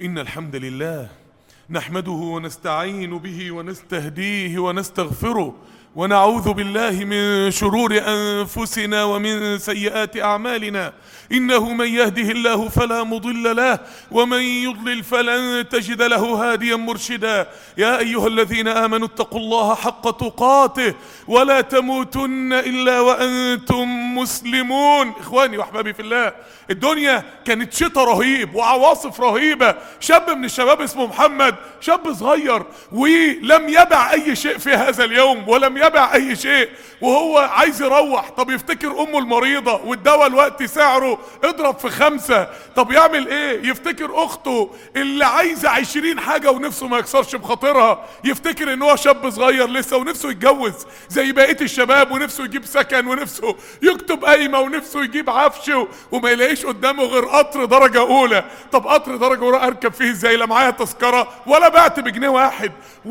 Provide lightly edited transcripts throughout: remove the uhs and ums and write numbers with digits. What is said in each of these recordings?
إن الحمد لله نحمده ونستعين به ونستهديه ونستغفره ونعوذ بالله من شرور أنفسنا ومن سيئات أعمالنا. إنه من يهده الله فلا مضل له ومن يضلل فلن تجد له هاديا مرشدا. يا أيها الذين آمنوا اتقوا الله حق تقاته ولا تموتن إلا وأنتم مسلمون. إخواني وأحبابي في الله، الدنيا كانت شتاء رهيب وعواصف رهيبة. شاب من الشباب اسمه محمد، شاب صغير ولم يبع أي شيء في هذا اليوم ولم يبع أي شيء، وهو عايز يروح. طب يفتكر أمه المريضة والدواء الوقت سعره اضرب في 5. طب يعمل ايه؟ يفتكر أخته اللي عايزة 20 حاجة ونفسه ما يكسرش بخاطرها. يفتكر ان هو شاب صغير لسه ونفسه يتجوز زي بقية الشباب، ونفسه يجيب سكن، ونفسه يكتب قايمة، ونفسه يجيب عفش، وما يلاقيش قدامه غير قطر درجة أولى. طب قطر درجة أولى أركب فيه ازاي؟ لا معايا تذكرة ولا بعت بجنيه واحد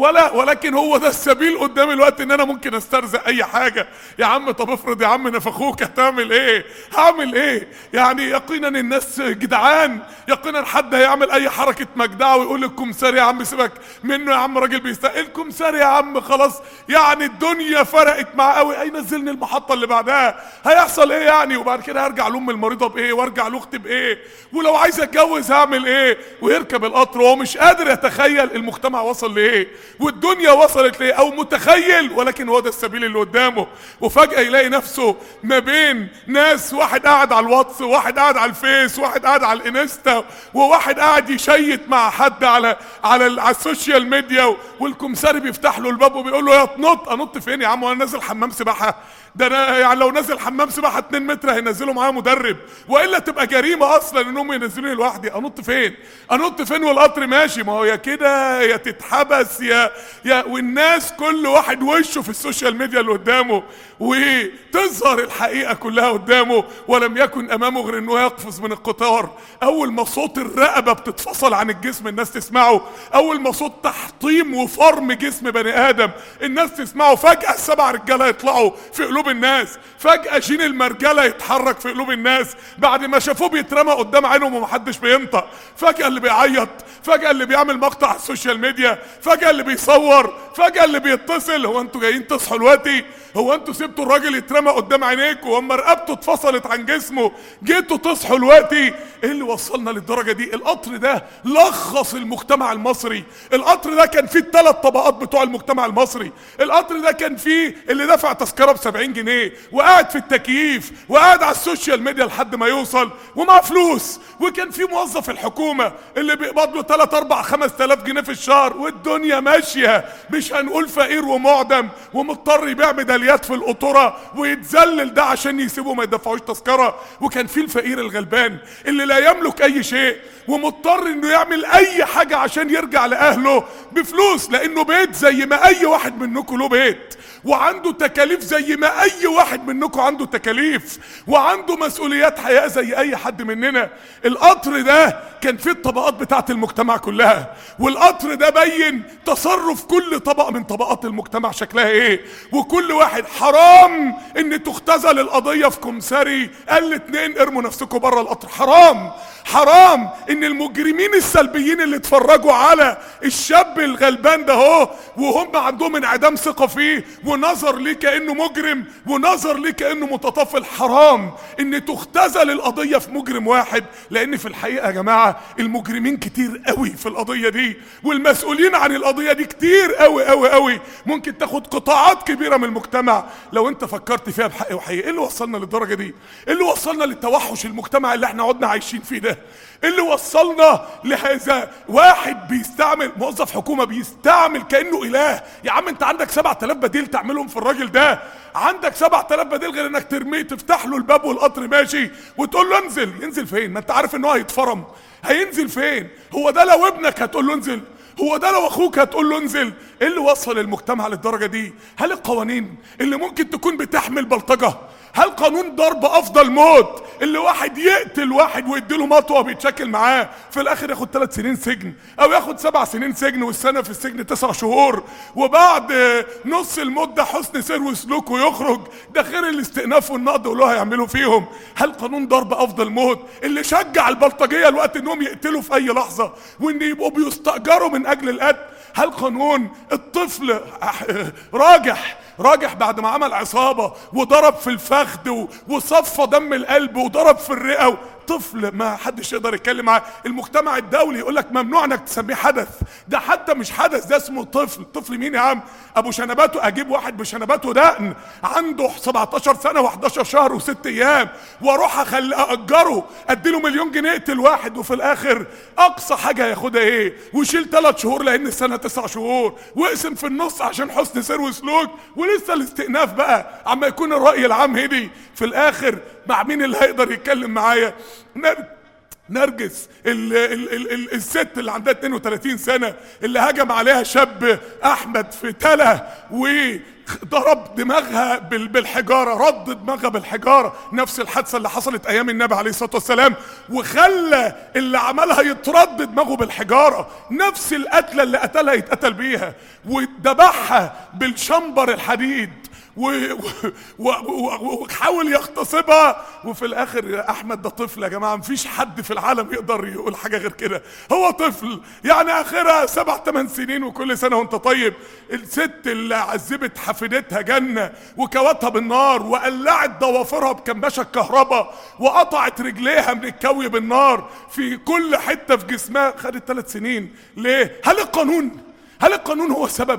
ولكن هو ده السبيل قدام الوقت ان انا ممكن استرزق اي حاجة. يا عم طب افرض يا عم نفخوك، هتعمل ايه؟ هعمل ايه؟ يعني يقينا الناس جدعان، يقينا حد هيعمل اي حركة مجدعة ويقول الكمساري يا عم سيبك منه يا عم، راجل بيستقل الكمساري يا عم خلاص، يعني الدنيا فرقت معاه قوي، هينزلني المحطة اللي بعدها، هيحصل ايه يعني؟ وبعد كده هرجع لام المريضة بايه؟ وارجع لاختي بايه؟ ولو عايز اتجوز هعمل ايه؟ ويركب القطر وهو مش قادر يتخيل المجتمع وصل لايه والدنيا وصلت ليه، او متخيل ولكن هو ده السبيل اللي قدامه. وفجأة يلاقي نفسه ما بين ناس، واحد قاعد على الواتس، وواحد قاعد على الفيس، وواحد قاعد على الانستا، وواحد قاعد يشيت مع حد على السوشيال ميديا، والكمساري بيفتح له الباب وبيقول له يا تنط. انط فين يا عم وانا نازل حمام سباحه؟ ده انا يعني لو نازل حمام سباحه 2 متر هينزلوا معايا مدرب، والا تبقى جريمه اصلا انهم ينزلوني لوحدي. انط فين؟ انط فين والقطر ماشي؟ ما هو يا كده يا تتحبس يا والناس كل واحد وشه في السوشيال ميديا اللي قدامه، وتظهر الحقيقه كلها قدامه، ولم يكن امامه غير انه يقفز من القطار. اول ما صوت الرقبه بتتفصل عن الجسم الناس تسمعه، اول ما صوت تحطيم وفرم جسم بني ادم الناس تسمعه، فجاه 7 رجاله يطلعوا في قلوب الناس، فجاه جين المرجله يتحرك في قلوب الناس بعد ما شافوه بيترمى قدام عينهم ومحدش بينطق، فجاه اللي بيعيط، فجاه اللي بيعمل مقطع على السوشيال ميديا، فجاه اللي بيصور، فجاه اللي بيتصل. هو انتوا جايين تصحوا دلوقتي؟ هو انتوا سبتوا الراجل يترمى قدام عينيكم واما رقبته اتفصلت عن جسمه جيتوا تصحوا دلوقتي؟ ايه اللي وصلنا للدرجه دي؟ القطر ده لخص المجتمع المصري. القطر ده كان فيه ال3 طبقات بتوع المجتمع المصري. القطر ده كان فيه اللي دفع تذكره ب70 جنيه وقاعد في التكييف وقاعد على السوشيال ميديا لحد ما يوصل ومعاه فلوس، وكان فيه موظف الحكومه اللي بيقبض له 3 4 5000 جنيه في الشهر والدنيا ماشيه، مش هنقول فقير ومعدم ومضطر يبيع ميداليات في القطوره ويتذلل ده عشان يسيبه ما يدفعوش تذكره. وكان فيه الفقير الغلبان اللي لا يملك اي شيء ومضطر انه يعمل اي حاجه عشان يرجع لاهله بفلوس، لانه بيت زي ما اي واحد منكم له بيت، وعنده تكاليف زي ما اي واحد منكم عنده تكاليف، وعنده مسؤوليات حياة زي اي حد مننا. القطر ده كان فيه الطبقات بتاعت المجتمع كلها، والقطر ده بين تصرف كل طبقة من طبقات المجتمع شكلها ايه، وكل واحد حرام ان تختزل القضية في كمساري قال 2 ارموا نفسكم بره القطر. حرام ان المجرمين السلبيين اللي اتفرجوا على الشاب الغلبان ده هو وهم عندهم انعدام ثقة فيه ونظر ليه كأنه مجرم ونظر ليه كأنه متطفل، حرام ان تختزل القضية في مجرم واحد، لان في الحقيقة يا جماعة المجرمين كتير قوي في القضية دي، والمسؤولين عن القضية دي كتير قوي قوي قوي، ممكن تاخد قطاعات كبيرة من المجتمع لو انت فكرت فيها بحق وحقيقة. ايه اللي وصلنا للدرجة دي؟ ايه اللي وصلنا للتوحش المجتمع اللي احنا قعدنا عايشين فيه ده؟ ايه اللي وصلنا لهذا؟ واحد بيستعمل موظف حكومة بيستعمل كأنه اله. يا عم انت عندك 7000 بديل تعملهم في الراجل ده، عندك 7000 بديل غير انك ترميه تفتح له الباب والقطر ماشي وتقول له انزل. ينزل فين؟ ما انت عارف ان هو هيتفرم. هينزل فين؟ هو ده لو ابنك هتقول له انزل؟ هو ده لو اخوك هتقول له انزل؟ ايه اللي وصل المجتمع للدرجه دي؟ هل القوانين اللي ممكن تكون بتحمل بلطجه هل قانون ضرب افضل موت اللي واحد يقتل واحد ويديله مطوه بيتشكل معاه في الاخر ياخد 3 سنين سجن او ياخد 7 سنين سجن والسنه في السجن 9 شهور وبعد نص المده حسن سير وسلوك ويخرج؟ ده غير الاستئناف والنقد واللي هيعملوا فيهم. هل قانون ضرب افضل موت اللي شجع البلطجيه الوقت انهم يقتلوا في اي لحظه وان يبقوا بيستاجروا من اجل القتل؟ هل قانون الطفل راجح بعد ما عمل عصابه وضرب في الفخذ وصفى دم القلب وضرب في الرئه، طفل ما حدش يقدر يتكلم معاه، المجتمع الدولي يقول لك ممنوع انك تسميه حدث، ده حتى مش حدث، ده اسمه طفل. طفل مين يا عم؟ ابو شنباته، اجيب واحد بشنباته دقن عنده 17 سنه و11 شهر و6 ايام واروح اجره اديله مليون جنيه يقتل واحد، وفي الاخر اقصى حاجه ياخدها ايه؟ ويشيل 3 شهور لان السنه 9 شهور، واقسم في النص عشان حسن سير وسلوك، ولسه الاستئناف بقى عما يكون الراي العام هدي. في الاخر مع مين اللي هيقدر يتكلم معايا؟ نرجس الست اللي عندها 32 سنة اللي هجم عليها شاب احمد في تله وضرب دماغها بالحجارة، رد دماغها بالحجارة، نفس الحادثة اللي حصلت ايام النبي عليه الصلاة والسلام وخلى اللي عملها يترد دماغه بالحجارة، نفس القتلة اللي قتلها يتقتل بيها، وذبحها بالشمبر الحديد وحاول يغتصبها. وفي الاخر احمد ده طفل يا جماعه، مفيش حد في العالم يقدر يقول حاجه غير كده، هو طفل يعني اخرها 7 8 سنين وكل سنه وانت طيب. الست اللي عذبت حفيدتها جنه وكوتها بالنار وقلعت ضوافرها بكماشه الكهرباء وقطعت رجليها من الكوي بالنار في كل حته في جسمها، خدت 3 سنين. ليه؟ هل القانون هو السبب؟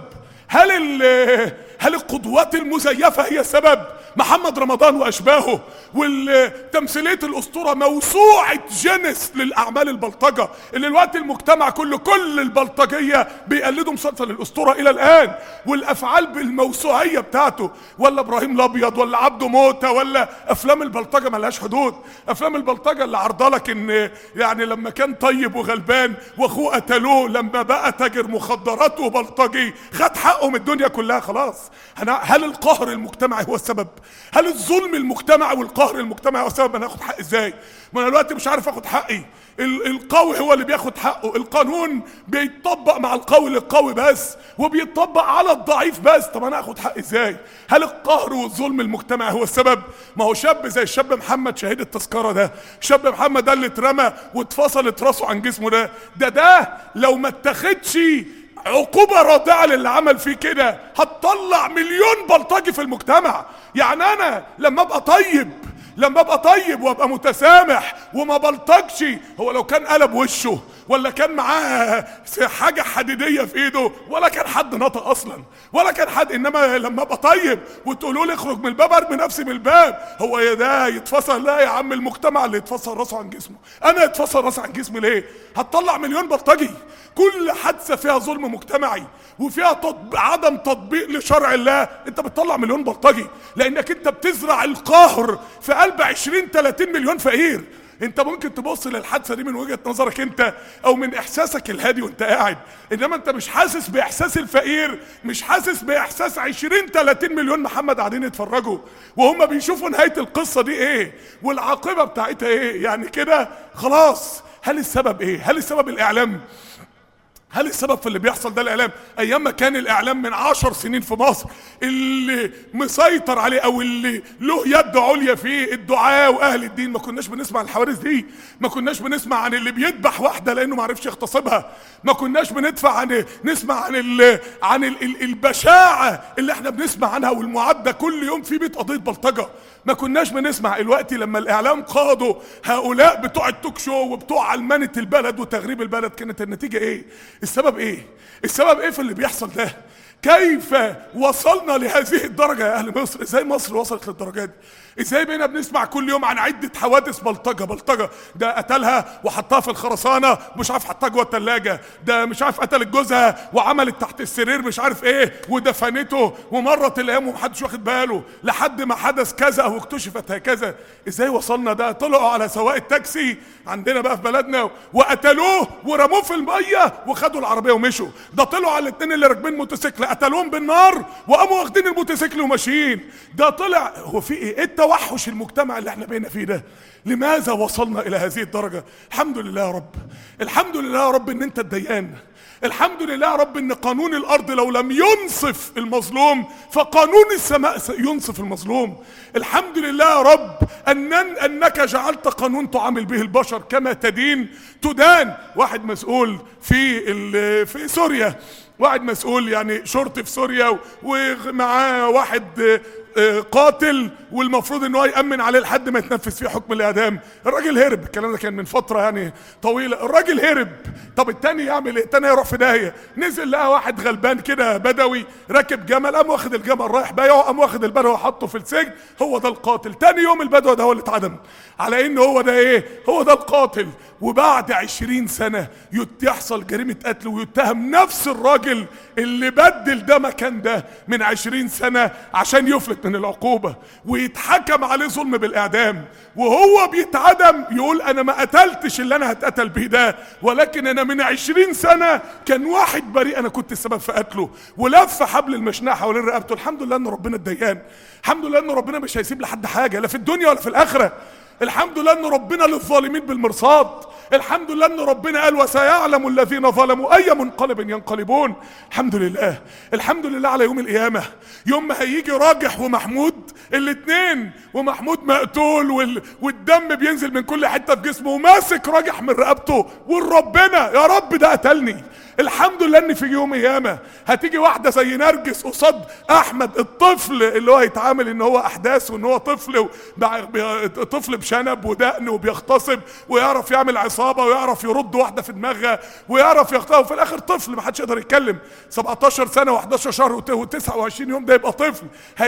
هل القدوات المزيفة هي السبب؟ محمد رمضان واشباهه والتمثيلية الاسطورة موسوعة جنس للاعمال البلطجة اللي الوقت المجتمع كل البلطجية بيقلدوا مسلسل الاسطورة الى الان، والافعال بالموسوعية بتاعته، ولا ابراهيم الابيض ولا عبده موتة ولا افلام البلطجة ملهاش حدود. افلام البلطجة اللي عرضلك ان يعني لما كان طيب وغلبان واخوه قتلوه، لما بقى تاجر مخدرات وبلطجي خد حقه من الدنيا كلها خلاص. هل القهر المجتمعي هو السبب؟ هل الظلم المجتمعي والقهر المجتمعي هو السبب؟ انا اخد حق ازاي؟ ما انا دلوقتي مش عارف اخد حقي، القوي هو اللي بياخد حقه، القانون بيتطبق مع القوي للقوي بس وبيتطبق على الضعيف بس، طب انا اخد حقي ازاي؟ هل القهر والظلم المجتمعي هو السبب؟ ما هو شاب زي الشاب محمد شهيد التذكرة ده، شاب محمد ده اللي اترمى واتفصلت راسه عن جسمه، ده لو ما اتخدش عقوبة رادعة للي عمل فيه كده هتطلع مليون بلطجي في المجتمع. يعني انا لما ابقى طيب وابقى متسامح وما بلطجش، هو لو كان قلب وشه ولا كان معاه حاجة حديدية في ايده ولا كان حد نطق اصلا ولا كان حد، انما لما ابقى طيب وتقولوا لي اخرج من الباب ارمي نفسي من الباب، هو يا ده يتفصل؟ لا يا عم، المجتمع اللي يتفصل راسه عن جسمه، انا يتفصل راسي عن جسمي ليه؟ هتطلع مليون بلطجي. كل حادثة فيها ظلم مجتمعي وفيها عدم تطبيق لشرع الله انت بتطلع مليون بلطجي، لانك انت بتزرع القهر في قلب 20 30 مليون فقير. انت ممكن تبص للحادثه دي من وجهه نظرك انت او من احساسك الهادي وانت قاعد، انما انت مش حاسس باحساس الفقير، مش حاسس باحساس 20 30 مليون محمد قاعدين يتفرجوا وهم بيشوفوا نهايه القصه دي ايه والعاقبه بتاعتها ايه. يعني كده خلاص. هل السبب ايه؟ هل السبب الاعلام؟ هل السبب في اللي بيحصل ده الاعلام؟ ايام ما كان الاعلام من 10 سنين في مصر اللي مسيطر عليه او اللي له يد عليا فيه الدعاة واهل الدين، ما كناش بنسمع الحوادث دي، ما كناش بنسمع عن اللي بيذبح واحده لانه ما عرفش يغتصبها، ما كناش نسمع عن البشاعه اللي احنا بنسمع عنها والمعدة كل يوم في 100 قضيه بلطجه، ما كناش بنسمع. دلوقتي لما الاعلام قادوا هؤلاء بتوع التوك شو وبتوع علمنة البلد وتغريب البلد، كانت النتيجه ايه؟ السبب ايه؟ السبب ايه في اللي بيحصل ده؟ كيف وصلنا لهذه الدرجة يا اهل مصر؟ ازاي مصر وصلت للدرجة دي؟ ازاي بقينا بنسمع كل يوم عن عدة حوادث بلطجة، ده قتلها وحطها في الخرسانة مش عارف حطها جوه الثلاجة، ده مش عارف قتلت جوزها وعملت تحت السرير مش عارف ايه ودفنته ومرت الايام ومحدش واخد باله لحد ما حدث كذا واكتشفت هكذا. ازاي وصلنا ده؟ طلعوا على سواق التاكسي عندنا بقى في بلدنا وقتلوه ورموه في المية وخدوا العربية ومشوا، ده طلعوا على الاثنين اللي راكبين موتوسيكل قتلوهم بالنار وقاموا واخدين الموتوسيكل وماشيين، ده طلع. هو في ايه؟ توحش المجتمع اللي احنا بقينا فيه ده. لماذا وصلنا الى هذه الدرجة؟ الحمد لله يا رب، الحمد لله يا رب ان انت الديان. الحمد لله يا رب ان قانون الارض لو لم ينصف المظلوم فقانون السماء ينصف المظلوم. الحمد لله يا رب انك جعلت قانون تعامل به البشر كما تدين تدان. واحد مسؤول في سوريا، واحد مسؤول يعني شرطي في سوريا ومعاه واحد قاتل، والمفروض ان هو يأمن عليه لحد ما يتنفذ فيه حكم الاعدام. الراجل هرب، الكلام ده كان من فتره يعني طويله. الراجل هرب، طب التاني يعمل ايه؟ التاني يروح في داهيه. نزل لقى واحد غلبان كده بدوي راكب جمل، قام واخد الجمل رايح بايعه، قام واخد البدوي وحطه في السجن. هو ده القاتل. تاني يوم البدوي ده هو اللي اتعدم على ان هو ده ايه؟ هو ده القاتل. وبعد 20 سنه يحصل جريمه قتل ويتهم نفس الراجل اللي بدل ده مكان ده من 20 سنه عشان يفلت من العقوبه، ويتحكم عليه ظلم بالاعدام. وهو بيتعدم يقول انا ما قتلتش اللي انا هتقتل بيه ده، ولكن انا من 20 سنه كان واحد بريء انا كنت السبب في قتله، ولف حبل المشنقه حوالين رقبته. الحمد لله ان ربنا الديان، الحمد لله ان ربنا مش هيسيب لحد حاجه لا في الدنيا ولا في الاخره. الحمد لله ان ربنا للظالمين بالمرصاد. الحمد لله ان ربنا قال وسيعلم الذين ظلموا اي منقلب ينقلبون. الحمد لله، الحمد لله على يوم القيامه، يوم ما هيجي راجح ومحمود الاثنين، ومحمود مقتول والدم بينزل من كل حته في جسمه وماسك راجح من رقبته، والربنا يا رب ده قتلني. الحمد لله ان في يوم قيامه هتيجي واحده زي نرجس قصاد احمد الطفل اللي هو هيتعامل ان هو احداث وان هو طفل بشنب ودقن وبيغتصب ويعرف يعمل عصابه ويعرف يرد واحده في دماغها ويعرف يغتصب، وفي الاخر طفل ما حدش يقدر يتكلم. 17 سنه و11 شهر و29 يوم ده يبقى طفل.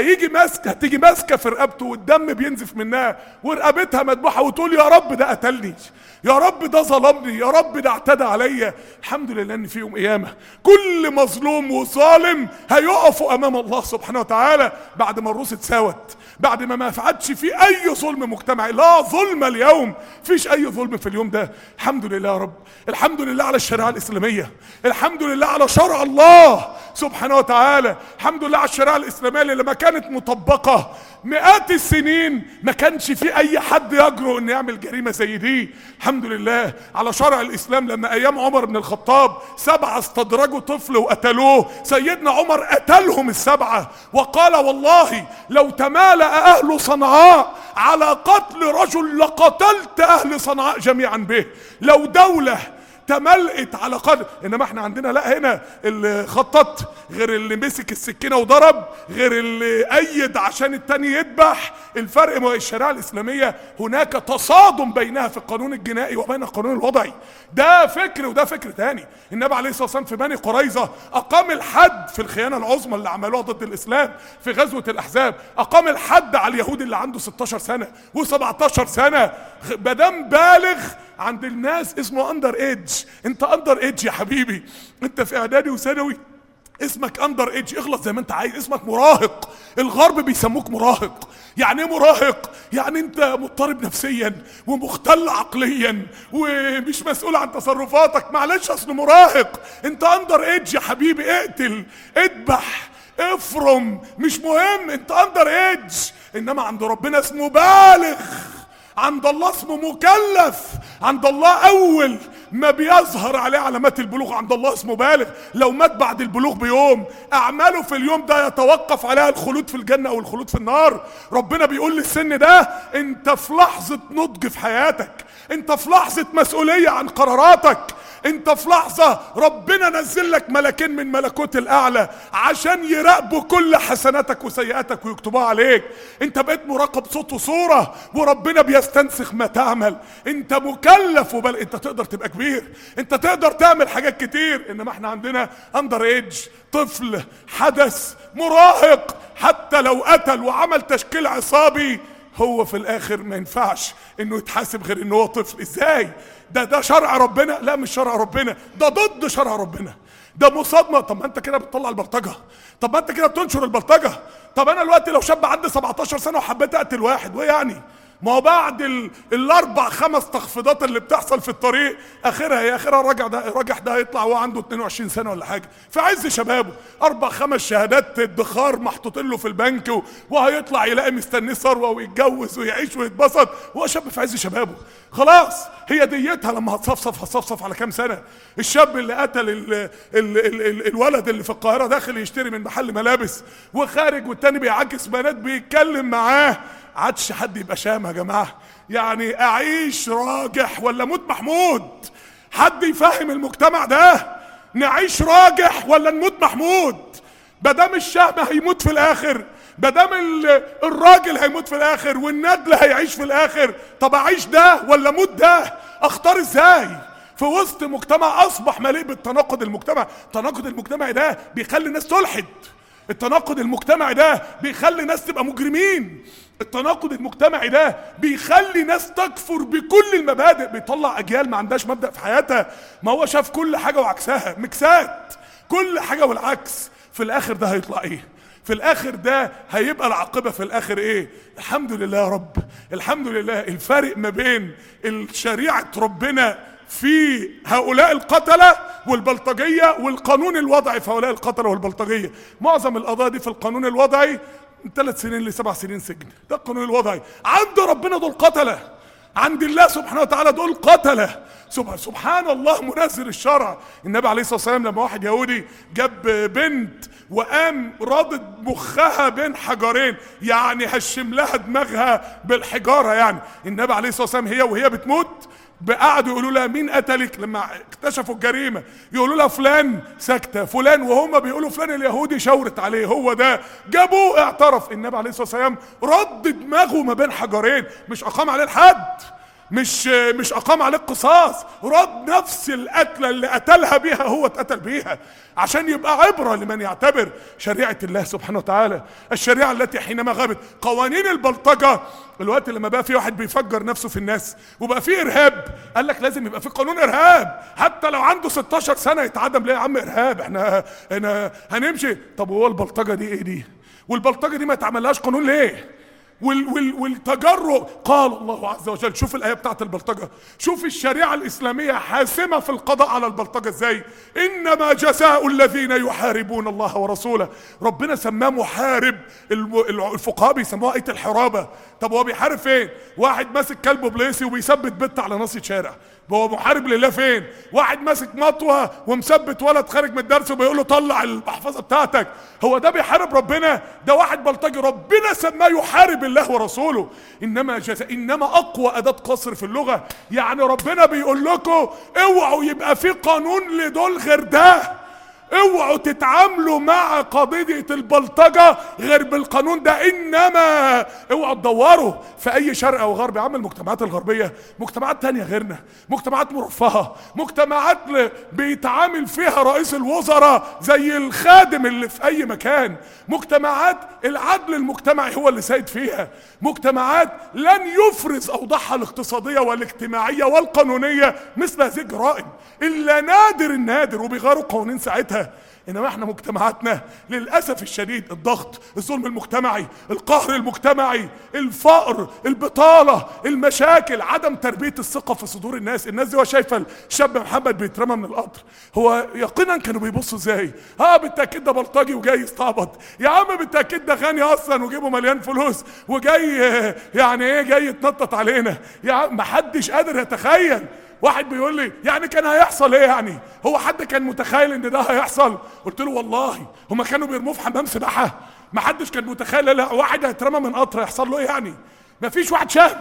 هتيجي ماسكه في رقبته والدم بينزف منها ورقبتها مذبوحه وتقول يا رب ده قتلني، يا رب ده ظلمني، يا رب ده اعتدى عليا. الحمد لله ان في يوم قيامه كل مظلوم وظالم هيقفوا امام الله سبحانه وتعالى بعد ما الروس اتساوت، بعد ما فعدش في اي ظلم مجتمعي. لا ظلم اليوم، فيش اي ظلم في اليوم ده. الحمد لله يا رب، الحمد لله على الشريعه الاسلاميه، الحمد لله على شرع الله سبحانه وتعالى، الحمد لله على الشريعه الاسلاميه اللي لما كانت مطبقه مئات السنين ما كانش في اي حد يجرؤ ان يعمل جريمه زي دي. الحمد لله على شرع الاسلام. لما ايام عمر بن الخطاب 7 استدرجوا طفل وقتلوه، سيدنا عمر قتلهم ال7 وقال والله لو تمالأ اهل صنعاء على قتل رجل لقتلت اهل صنعاء جميعا به. لو دولة تملقت على قدر، انما احنا عندنا لا، هنا اللي خطط غير اللي مسك السكينه وضرب غير اللي ايد عشان التاني يذبح. الفرق ما الشريعه الاسلاميه هناك تصادم بينها في القانون الجنائي وبين القانون الوضعي. ده فكر وده فكر تاني. النبي عليه الصلاه والسلام في بني قريظه اقام الحد في الخيانه العظمى اللي عملوها ضد الاسلام في غزوه الاحزاب، اقام الحد على اليهودي اللي عنده 16 سنه و17 سنه مادام بالغ عند الناس اسمه اندر ايدج. انت اندر ايدج يا حبيبي، انت في اعدادي وثانوي اسمك اندر ايدج، اغلط زي ما انت عايز، اسمك مراهق. الغرب بيسموك مراهق. يعني ايه مراهق؟ يعني انت مضطرب نفسيا ومختل عقليا ومش مسؤول عن تصرفاتك. معلش اصل مراهق. انت اندر ايدج يا حبيبي، اقتل، اذبح، افرم، مش مهم، انت اندر ايدج. انما عند ربنا اسمه بالغ، عند الله اسمه مكلف. عند الله اول ما بيظهر عليه علامات البلوغ عند الله اسمه بالغ. لو مات بعد البلوغ بيوم اعماله في اليوم ده يتوقف عليها الخلود في الجنة او الخلود في النار. ربنا بيقول للسن ده انت في لحظة نضج في حياتك، انت في لحظة مسؤولية عن قراراتك، انت في لحظة ربنا نزل لك ملكين من ملكوت الاعلى عشان يراقبوا كل حسناتك وسيئاتك ويكتبوها عليك. انت بقيت مراقب صوت وصورة وربنا بيستنسخ ما تعمل. انت مكلف انت تقدر تبقى كبير، انت تقدر تعمل حاجات كتير. انما احنا عندنا اندر ايدج، طفل، حدث، مراهق. حتى لو قتل وعمل تشكيل عصابي هو في الاخر ما ينفعش انه يتحاسب غير انه هو طفل. ازاي؟ ده شرع ربنا؟ لا مش شرع ربنا، ده ضد شرع ربنا، ده مصادمه. طب ما انت كده بتطلع البلطجه، طب ما انت كده بتنشر البلطجه. طب انا دلوقتي لو شاب عندي 17 سنه وحبيت اقتل واحد، وايه يعني؟ ما هو بعد الاربع خمس تخفيضات اللي بتحصل في الطريق اخرها الراجح ده هيطلع وهو عنده 22 سنه ولا حاجه، في عز شبابه، اربع خمس شهادات ادخار محطوطين له في البنك، وهيطلع يلاقي مستنيه ثروه ويتجوز ويعيش ويتبسط وهو شاب في عز شبابه. خلاص هي ديتها لما هتصفصف على كام سنه. الشاب اللي قتل الولد اللي في القاهره داخل يشتري من محل ملابس وخارج والتاني بيعاكس بنات بيتكلم معاه، عادش حد يبقى شام يا جماعه. يعني اعيش راجح ولا اموت محمود؟ حد يفهم المجتمع ده؟ نعيش راجح ولا نموت محمود؟ مادام الشهم هيموت في الاخر، مادام الراجل هيموت في الاخر والندل هيعيش في الاخر، طب اعيش ده ولا اموت ده؟ اختار ازاي في وسط مجتمع اصبح مليء بالتناقض؟ التناقض المجتمعي ده بيخلي الناس تلحد، التناقض المجتمعي ده بيخلي ناس تبقى مجرمين، التناقض المجتمعي ده بيخلي ناس تكفر بكل المبادئ، بيطلع اجيال ما عندهاش مبدأ في حياتها. ما هو شاف كل حاجة وعكسها، ميكسات كل حاجة والعكس. في الاخر ده هيطلع ايه؟ في الاخر ده هيبقى العاقبة في الاخر ايه؟ الحمد لله يا رب، الحمد لله. الفرق ما بين الشريعة ربنا في هؤلاء القتلة والبلطجية والقانون الوضعي في هؤلاء القتلة والبلطجية، معظم القضايا دي في القانون الوضعي من 3 سنين ل7 سنين سجن، ده القانون الوضعي. عند ربنا دول قتلة، عند الله سبحانه وتعالى دول قتلة. سبحان الله منزل الشرع. النبي عليه الصلاة والسلام لما واحد يهودي جاب بنت وقام رادد مخها بين حجرين، يعني هشم لها دماغها بالحجارة، يعني النبي عليه الصلاة والسلام وهي بتموت قعدوا يقولوا لها مين قتلك؟ لما اكتشفوا الجريمه يقولوا لها فلان، ساكته فلان، وهم بيقولوا فلان اليهودي شاورت عليه هو ده، جابوه اعترف. النبي عليه الصلاه والسلام رد دماغه ما بين حجرين، مش اقام عليه الحد، مش اقام عليه القصاص، رد نفس القتله اللي قتلها بيها هو اتقتل بيها، عشان يبقى عبره لمن يعتبر شريعه الله سبحانه وتعالى، الشريعه التي حينما غابت. قوانين البلطجه الوقت لما بقى في واحد بيفجر نفسه في الناس وبقى في ارهاب، قال لك لازم يبقى في قانون ارهاب، حتى لو عنده 16 سنه يتعدم. ليه يا عم ارهاب؟ احنا هنمشي. طب وهو البلطجه دي ايه دي؟ والبلطجه دي ما تعملهاش قانون ليه؟ والتجرؤ. قال الله عز وجل، شوف الآية بتاعت البلطجة، شوف الشريعة الإسلامية حاسمة في القضاء على البلطجة ازاي. إنما جزاء الذين يحاربون الله ورسوله، ربنا سماه محارب، الفقهاء بيسموها آية الحرابة. طب هو بيحارب فين؟ واحد ماسك كلب بليسي وبيثبت بنت على ناصية شارع، هو محارب لله فين؟ واحد ماسك مطوه ومثبت ولد خارج من الدرس وبيقول له طلع المحفظه بتاعتك، هو ده بيحارب ربنا؟ ده واحد بلطجي ربنا سماه يحارب الله ورسوله. انما اقوى اداه قصر في اللغه، يعني ربنا بيقول لكم اوعوا يبقى في قانون لدول غير ده، اوعوا تتعاملوا مع قضية البلطجة غير بالقانون ده. انما اوعوا تدوروا في اي شرق او غرب. يا عم المجتمعات الغربية مجتمعات تانية غيرنا، مجتمعات مرفهة، مجتمعات بيتعامل فيها رئيس الوزراء زي الخادم اللي في اي مكان، مجتمعات العدل المجتمعي هو اللي سيد فيها، مجتمعات لن يفرز اوضاعها الاقتصادية والاجتماعية والقانونية مثل هذه الجرائم الا نادر النادر، وبيغيروا قوانين ساعتها. انما احنا مجتمعاتنا للاسف الشديد الضغط، الظلم المجتمعي، القهر المجتمعي، الفقر، البطاله، المشاكل، عدم تربيه الثقه في صدور الناس. الناس دي هو شايفه الشاب محمد بيترمى من القطر، هو يقينا كانوا بيبصوا ازاي؟ بالتاكيد ده بلطجي وجاي يستعبط. يا عم بالتاكيد ده غني اصلا وجيبه مليان فلوس وجاي يعني ايه، جاي يتنطط علينا. يا عم محدش قادر يتخيل. واحد بيقول لي يعني كان هيحصل ايه؟ يعني هو حد كان متخيل ان ده هيحصل؟ قلت له والله هما كانوا بيرموه في حمام سباحه، ما حدش كان متخيل. لا واحد هيترمى من قطر يحصل له ايه يعني؟ ما فيش واحد شهم،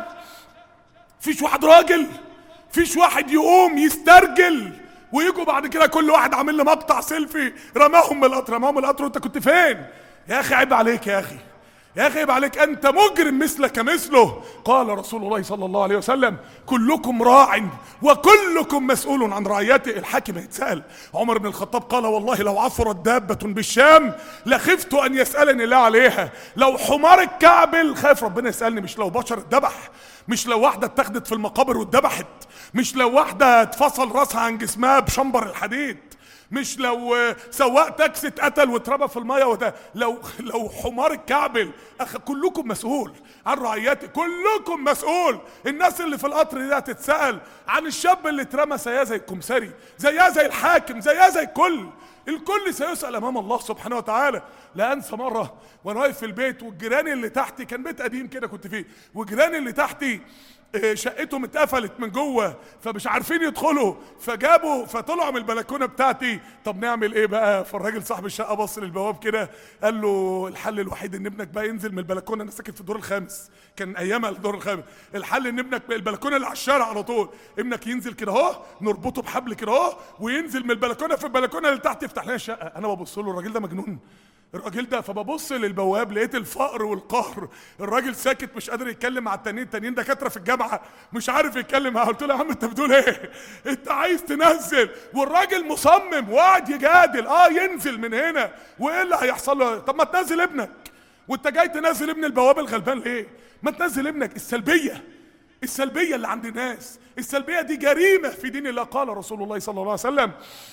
فيش واحد راجل، فيش واحد يقوم يسترجل ويجوا بعد كده كل واحد عامل له مقطع سيلفي رماهم من القطر، رماهم من القطر وانت كنت فين؟ يا اخي عيب عليك، يا اخي يا اخي عيب عليك، انت مجرم مثلك مثله. قال رسول الله صلى الله عليه وسلم كلكم راع وكلكم مسؤول عن رعيته. الحاكم هيتسأل. عمر بن الخطاب قال والله لو عثرت دابة بالشام لخفت ان يسألني الله عليها. لو حمار الكعبل خايف ربنا يسألني، مش لو بشر اتذبح، مش لو واحدة اتخذت في المقابر واتذبحت، مش لو واحدة اتفصل راسها عن جسمها بشمبر الحديد، مش لو سواق تاكسي اتقتل واترمى في الميه، وده لو حمار الكعبل كلكم مسؤول عن رعيته، كلكم مسؤول. الناس اللي في القطر دي هتتسأل عن الشاب اللي اترمى، زيها زي الكمساري، زيها زي الحاكم، زيها زي الكل سيسأل امام الله سبحانه وتعالى. لا انسى مره وانا واقف في البيت، والجيران اللي تحتي، كان بيت قديم كده كنت فيه، والجيران اللي تحتي شقتهم اتقفلت من جوه فمش عارفين يدخلوا، فطلعوا من البلكونه بتاعتي. طب نعمل ايه بقى؟ فالراجل صاحب الشقه بص للبواب كده قال له الحل الوحيد ان ابنك بقى ينزل من البلكونه، انا ساكن في الدور الخامس، كان ايامها الدور الخامس، الحل ان ابنك البلكونه اللي على الشارع على طول، ابنك ينزل كده اهو، نربطه بحبل كده اهو وينزل من البلكونه، في البلكونه اللي تحت يفتح لنا الشقه. انا ببص له الراجل ده مجنون، الراجل ده. فببص للبواب لقيت الفقر والقهر، الراجل ساكت مش قادر يتكلم مع التانيين دكاتره في الجامعه مش عارف يتكلم معاه. قلت له يا عم انت بتقول ايه؟ انت عايز تنزل؟ والراجل مصمم وقاعد يجادل ينزل من هنا، وايه اللي هيحصل له؟ طب ما تنزل ابنك، وانت جاي تنزل ابن البواب الغلبان ليه؟ ما تنزل ابنك. السلبيه اللي عند الناس، السلبيه دي جريمه في دين الله. قال رسول الله صلى الله عليه وسلم: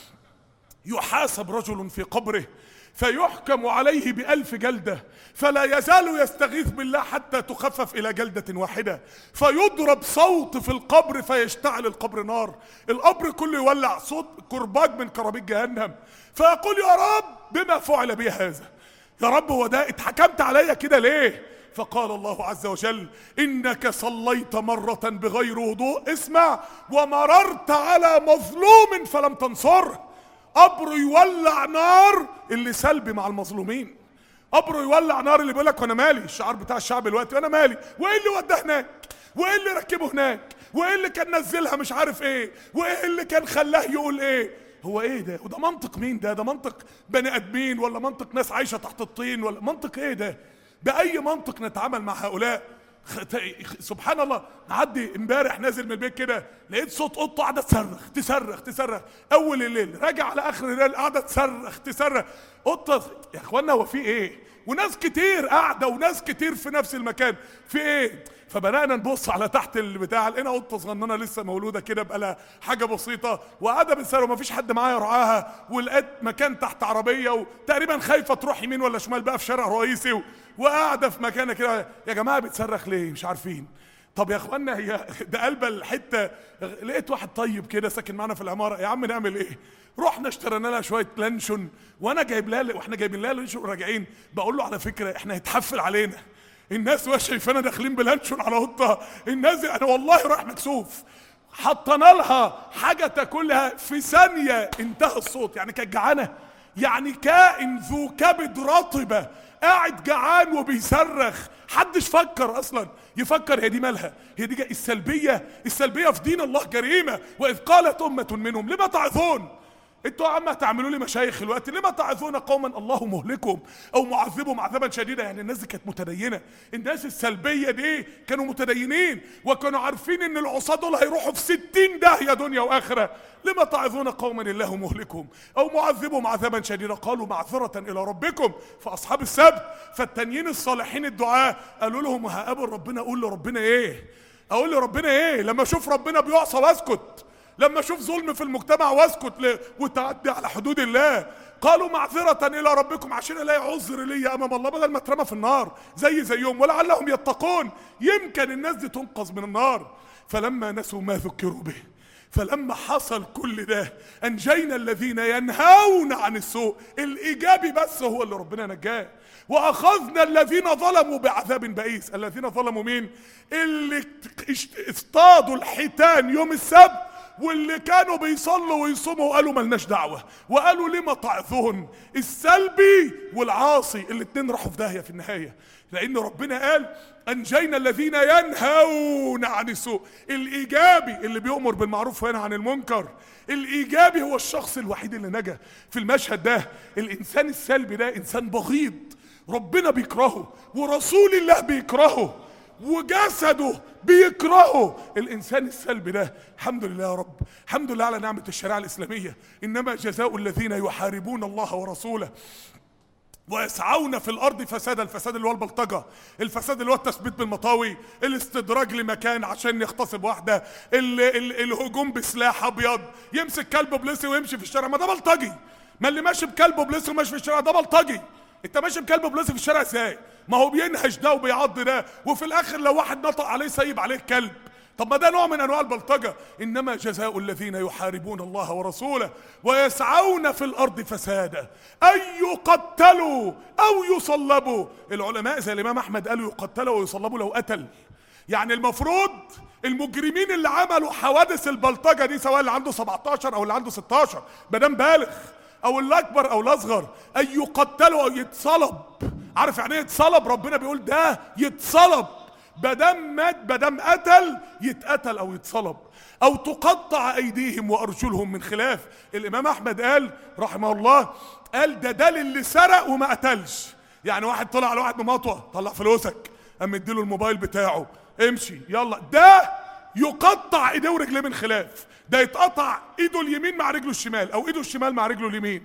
يحاسب رجل في قبره فيحكم عليه ب1000 جلدة فلا يزال يستغيث بالله حتى تخفف إلى جلدة واحدة، فيضرب صوت في القبر فيشتعل القبر نار، القبر كله يولع، صوت كرباج من كرابيج جهنم، فيقول يا رب بما فعل بي هذا؟ يا رب هو ده اتحكمت عليا كده ليه؟ فقال الله عز وجل: إنك صليت مرة بغير وضوء، اسمع، ومررت على مظلوم فلم تنصره. قبره يولع نار اللي سلبي مع المظلومين، قبره يولع نار اللي بيقولك وانا مالي، الشعار بتاع الشعب دلوقتي وانا مالي، وايه اللي وداه هناك، وايه اللي ركبه هناك، وايه اللي كان نزلها مش عارف ايه، وايه اللي كان خلاه يقول ايه. هو ايه ده؟ وده منطق مين ده؟ ده منطق بني ادمين ولا منطق ناس عايشه تحت الطين ولا منطق ايه ده؟ باي منطق نتعامل مع هؤلاء؟ سبحان الله. عدي امبارح نازل من البيت كده لقيت صوت قطه قاعده تصرخ اول الليل، راجع على اخر الليل قاعده تصرخ قطه. يا اخوانا هو في ايه؟ وناس كتير قاعده وناس كتير في نفس المكان، في ايه؟ فبدانا نبص على تحت البتاع، لقينا قطه صغننه لسه مولوده كده بقالها حاجه بسيطه وقاعده بنسال ومفيش حد معايا يرعاها، ولقيت مكان تحت عربيه وتقريبا خايفه تروح يمين ولا شمال بقى في شارع رئيسي وقاعده في مكانها كده. يا جماعه بتصرخ ليه؟ مش عارفين. طب يا اخوانا هي ده قلب الحته. لقيت واحد طيب كده ساكن معانا في العماره، يا عم نعمل ايه؟ رحنا اشترينا لها شويه لانشون، وانا جايب لها، واحنا جايبين لها لانشون راجعين بقول له على فكره احنا هيتحفل علينا، الناس وش شايفانا داخلين بلانشون على قطه، الناس انا والله رايح مكسوف. حطينا لها حاجه تاكلها في ثانيه انتهى الصوت، يعني كانت جعانه، يعني كائن ذو كبد رطبه قاعد جعان وبيصرخ. حدش فكر اصلا يفكر هي دي مالها، هي دي السلبيه في دين الله جريمه. واذ قالت امه منهم لما تعظون، انتوا يا عم هتعملوا لي مشايخ الوقت، لما تعظون قوما الله مهلكهم او معذبهم عذابا شديدا. يعني الناس دي كانت متدينه، الناس السلبيه دي كانوا متدينين وكانوا عارفين ان العصاه دول هيروحوا في 60 داهيه دنيا واخره. لما تعظون قوما الله مهلكهم او معذبهم عذابا شديدا قالوا معذره الى ربكم. فاصحاب السبت فالتانيين الصالحين الدعاء قالوا لهم هقابل ربنا، اقول لربنا ايه؟ اقول لربنا ايه لما اشوف ربنا بيعصى واسكت، لما اشوف ظلم في المجتمع واسكت وتعدي على حدود الله؟ قالوا معذرة الى ربكم، عشان الاقي عذر ليا امام الله بدل ما اترمى في النار زيهم، ولعلهم يتقون، يمكن الناس دي تنقذ من النار. فلما نسوا ما ذكروا به، فلما حصل كل ده انجينا الذين ينهون عن السوء، الايجابي بس هو اللي ربنا نجاه، واخذنا الذين ظلموا بعذاب بئيس. الذين ظلموا مين؟ اللي اصطادوا الحيتان يوم السبت واللي كانوا بيصلوا ويصوموا وقالوا ملناش دعوه، وقالوا لما تعظون. السلبي والعاصي الاتنين راحوا في داهيه في النهايه، لان ربنا قال انجينا الذين ينهون عن السوء. الايجابي اللي بيؤمر بالمعروف وينهى عن المنكر، الايجابي هو الشخص الوحيد اللي نجا في المشهد ده. الانسان السلبي ده انسان بغيض، ربنا بيكرهه ورسول الله بيكرهه وجسده بيكرهه. الانسان السلبي ده الحمد لله يا رب، الحمد لله على نعمة الشريعة الاسلامية. انما جزاء الذين يحاربون الله ورسوله ويسعون في الارض فسادا. الفساد اللي هو البلطجه، الفساد اللي هو التثبيت بالمطاوي، الاستدراج لمكان عشان يغتصب واحده، الهجوم بسلاح ابيض، يمسك كلب بليسي ويمشي في الشارع، ما ده بلطجي. ما اللي ماشي بكلب بليسي وماشي في الشارع ده بلطجي. انت ماشي بكلب بليسي في الشارع ازاي؟ ما هو بينهش ده وبيعض ده، وفي الاخر لو واحد نطق عليه سيب عليه كلب. طب ما ده نوع من انواع البلطجه. انما جزاء الذين يحاربون الله ورسوله ويسعون في الارض فسادا ان يقتلوا او يصلبوا. العلماء زي الامام احمد قالوا يقتلوا ويصلبوا لو قتل. يعني المفروض المجرمين اللي عملوا حوادث البلطجه دي، سواء اللي عنده 17 او اللي عنده 16 مادام بالغ، او الاكبر او الاصغر، ان يقتلوا او يتصلب. عارف يعني ايه يتصلب؟ ربنا بيقول ده يتصلب، بدم مات بدم قتل يتقتل او يتصلب، او تقطع ايديهم وارجلهم من خلاف. الامام احمد قال رحمه الله، قال ده للي سرق وما قتلش. يعني واحد طلع على واحد بمطوه، طلع فلوسك، قام مديله الموبايل بتاعه، امشي يلا، ده يقطع ايديه ورجليه من خلاف. ده يتقطع ايده اليمين مع رجله الشمال، او ايده الشمال مع رجله اليمين.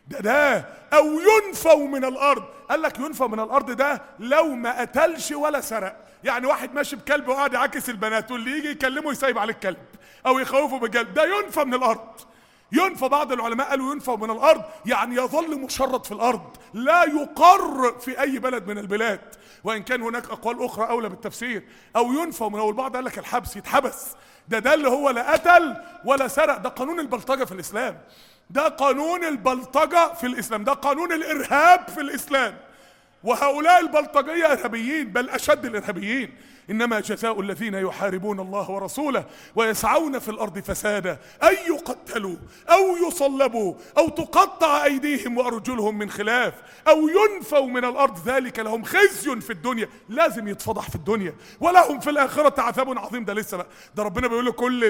ده او ينفوا من الارض. قال لك ينفوا من الارض ده لو ما قتلش ولا سرق. يعني واحد ماشي بكلب وقاعد يعاكس البنات، واللي يجي يكلمه يسيب عليه الكلب او يخوفه بالكلب، ده ينفى من الارض. ينفى، بعض العلماء قالوا ينفى من الارض يعني يظل مشرد في الارض، لا يقر في اي بلد من البلاد، وان كان هناك اقوال اخرى اولى بالتفسير. او ينفى من، البعض قال لك الحبس، يتحبس. ده اللي هو لا قتل ولا سرق. ده قانون البلطجه في الاسلام، ده قانون البلطجه في الاسلام، ده قانون الارهاب في الاسلام. وهؤلاء البلطجيه ارهابيين، بل اشد الارهابيين. انما جزاء الذين يحاربون الله ورسوله ويسعون في الارض فسادا ان يقتلوا او يصلبوا او تقطع ايديهم وارجلهم من خلاف او ينفوا من الارض، ذلك لهم خزي في الدنيا، لازم يتفضح في الدنيا، ولهم في الاخره عذاب عظيم. ده لسه بقى، ده ربنا بيقول له كل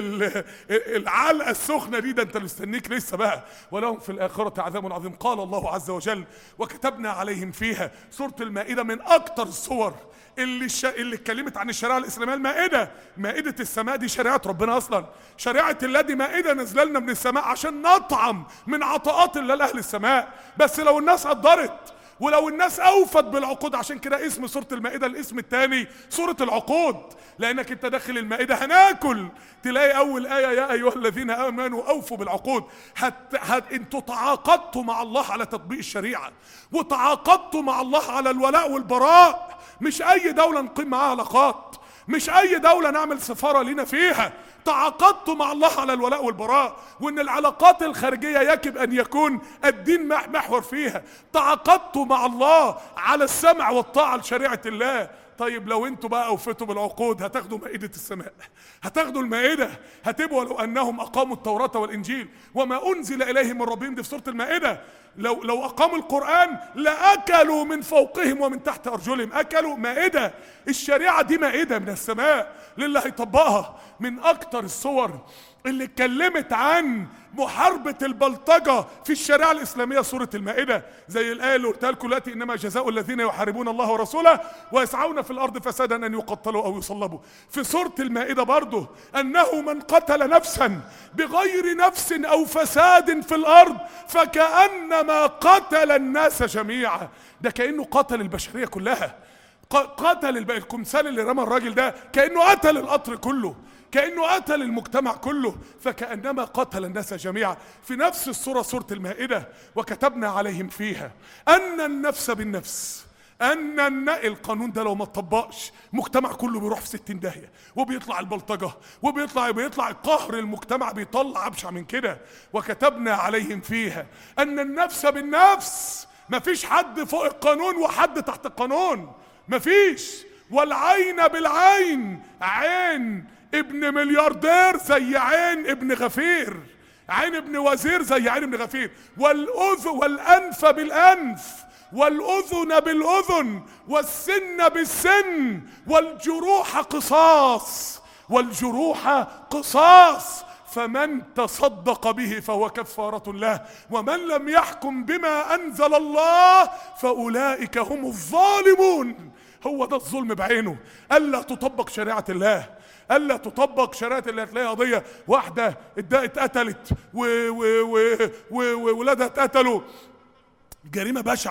العلقه السخنه دي، ده انت مستنيك لسه بقى. ولهم في الاخره عذاب عظيم. قال الله عز وجل وكتبنا عليهم فيها. سوره المائده من اكتر الصور اللي اتكلمت عن الشريعه الاسلاميه. المائده، مائده السماء دي شريعه ربنا اصلا. شريعه الله دي مائده نزل لنا من السماء عشان نطعم من عطاءات الله لاهل السماء. بس لو الناس قدرت ولو الناس اوفت بالعقود، عشان كده اسم سوره المائده الاسم الثاني سوره العقود. لانك انت داخل المائده هناكل، تلاقي اول ايه يا ايها الذين امنوا اوفوا بالعقود. انتوا تعاقدتوا مع الله على تطبيق الشريعه، وتعاقدتوا مع الله على الولاء والبراء. مش اي دوله نقيم معاها علاقات، مش اي دوله نعمل سفاره لنا فيها. تعاقدتوا مع الله على الولاء والبراء، وان العلاقات الخارجيه يجب ان يكون الدين محور فيها. تعاقدتوا مع الله على السمع والطاعه لشريعه الله. طيب لو انتوا بقى اوفتوا بالعقود، هتاخدوا مائده السماء، هتاخدوا المائده، هتبقوا لو انهم اقاموا التوراه والانجيل وما انزل اليهم من ربهم. دي في سوره المائده. لو اقاموا القران لاكلوا من فوقهم ومن تحت ارجلهم. اكلوا مائده، الشريعه دي مائده من السماء للي هيطبقها. من اكتر الصور اللي اتكلمت عن محاربة البلطجة في الشريعة الإسلامية سورة المائدة، زي الآية اللي قلتها لكم دلوقتي، إنما جزاء الذين يحاربون الله ورسوله ويسعون في الأرض فسادا أن يقتلوا أو يصلبوا. في سورة المائدة برضه أنه من قتل نفسا بغير نفس أو فساد في الأرض فكأنما قتل الناس جميعا. ده كأنه قتل البشرية كلها، قتل الكمثال اللي رمى الراجل ده كأنه قتل القطر كله، كأنه قتل المجتمع كله، فكأنما قتل الناس جميعا. في نفس السورة سورة المائدة وكتبنا عليهم فيها أن النفس بالنفس، القانون ده لو ما اتطبقش المجتمع كله بيروح في 60 داهية، وبيطلع البلطجة، وبيطلع قهر المجتمع، بيطلع أبشع من كده. وكتبنا عليهم فيها أن النفس بالنفس، مفيش حد فوق القانون وحد تحت القانون، مفيش. والعين بالعين، عين ابن ملياردير زي عين ابن غفير، عين ابن وزير زي عين ابن غفير. والأنف بالأنف، والأذن بالأذن، والسن بالسن، والجروح قصاص، والجروح قصاص. فمن تصدق به فهو كفارة له، ومن لم يحكم بما أنزل الله فأولئك هم الظالمون. هو ده الظلم بعينه، ألا تطبق شريعة الله، ألا تطبق شريعة الله. تلاقي قضية واحدة اتقتلت وولادها اتقتلوا، جريمة بشعة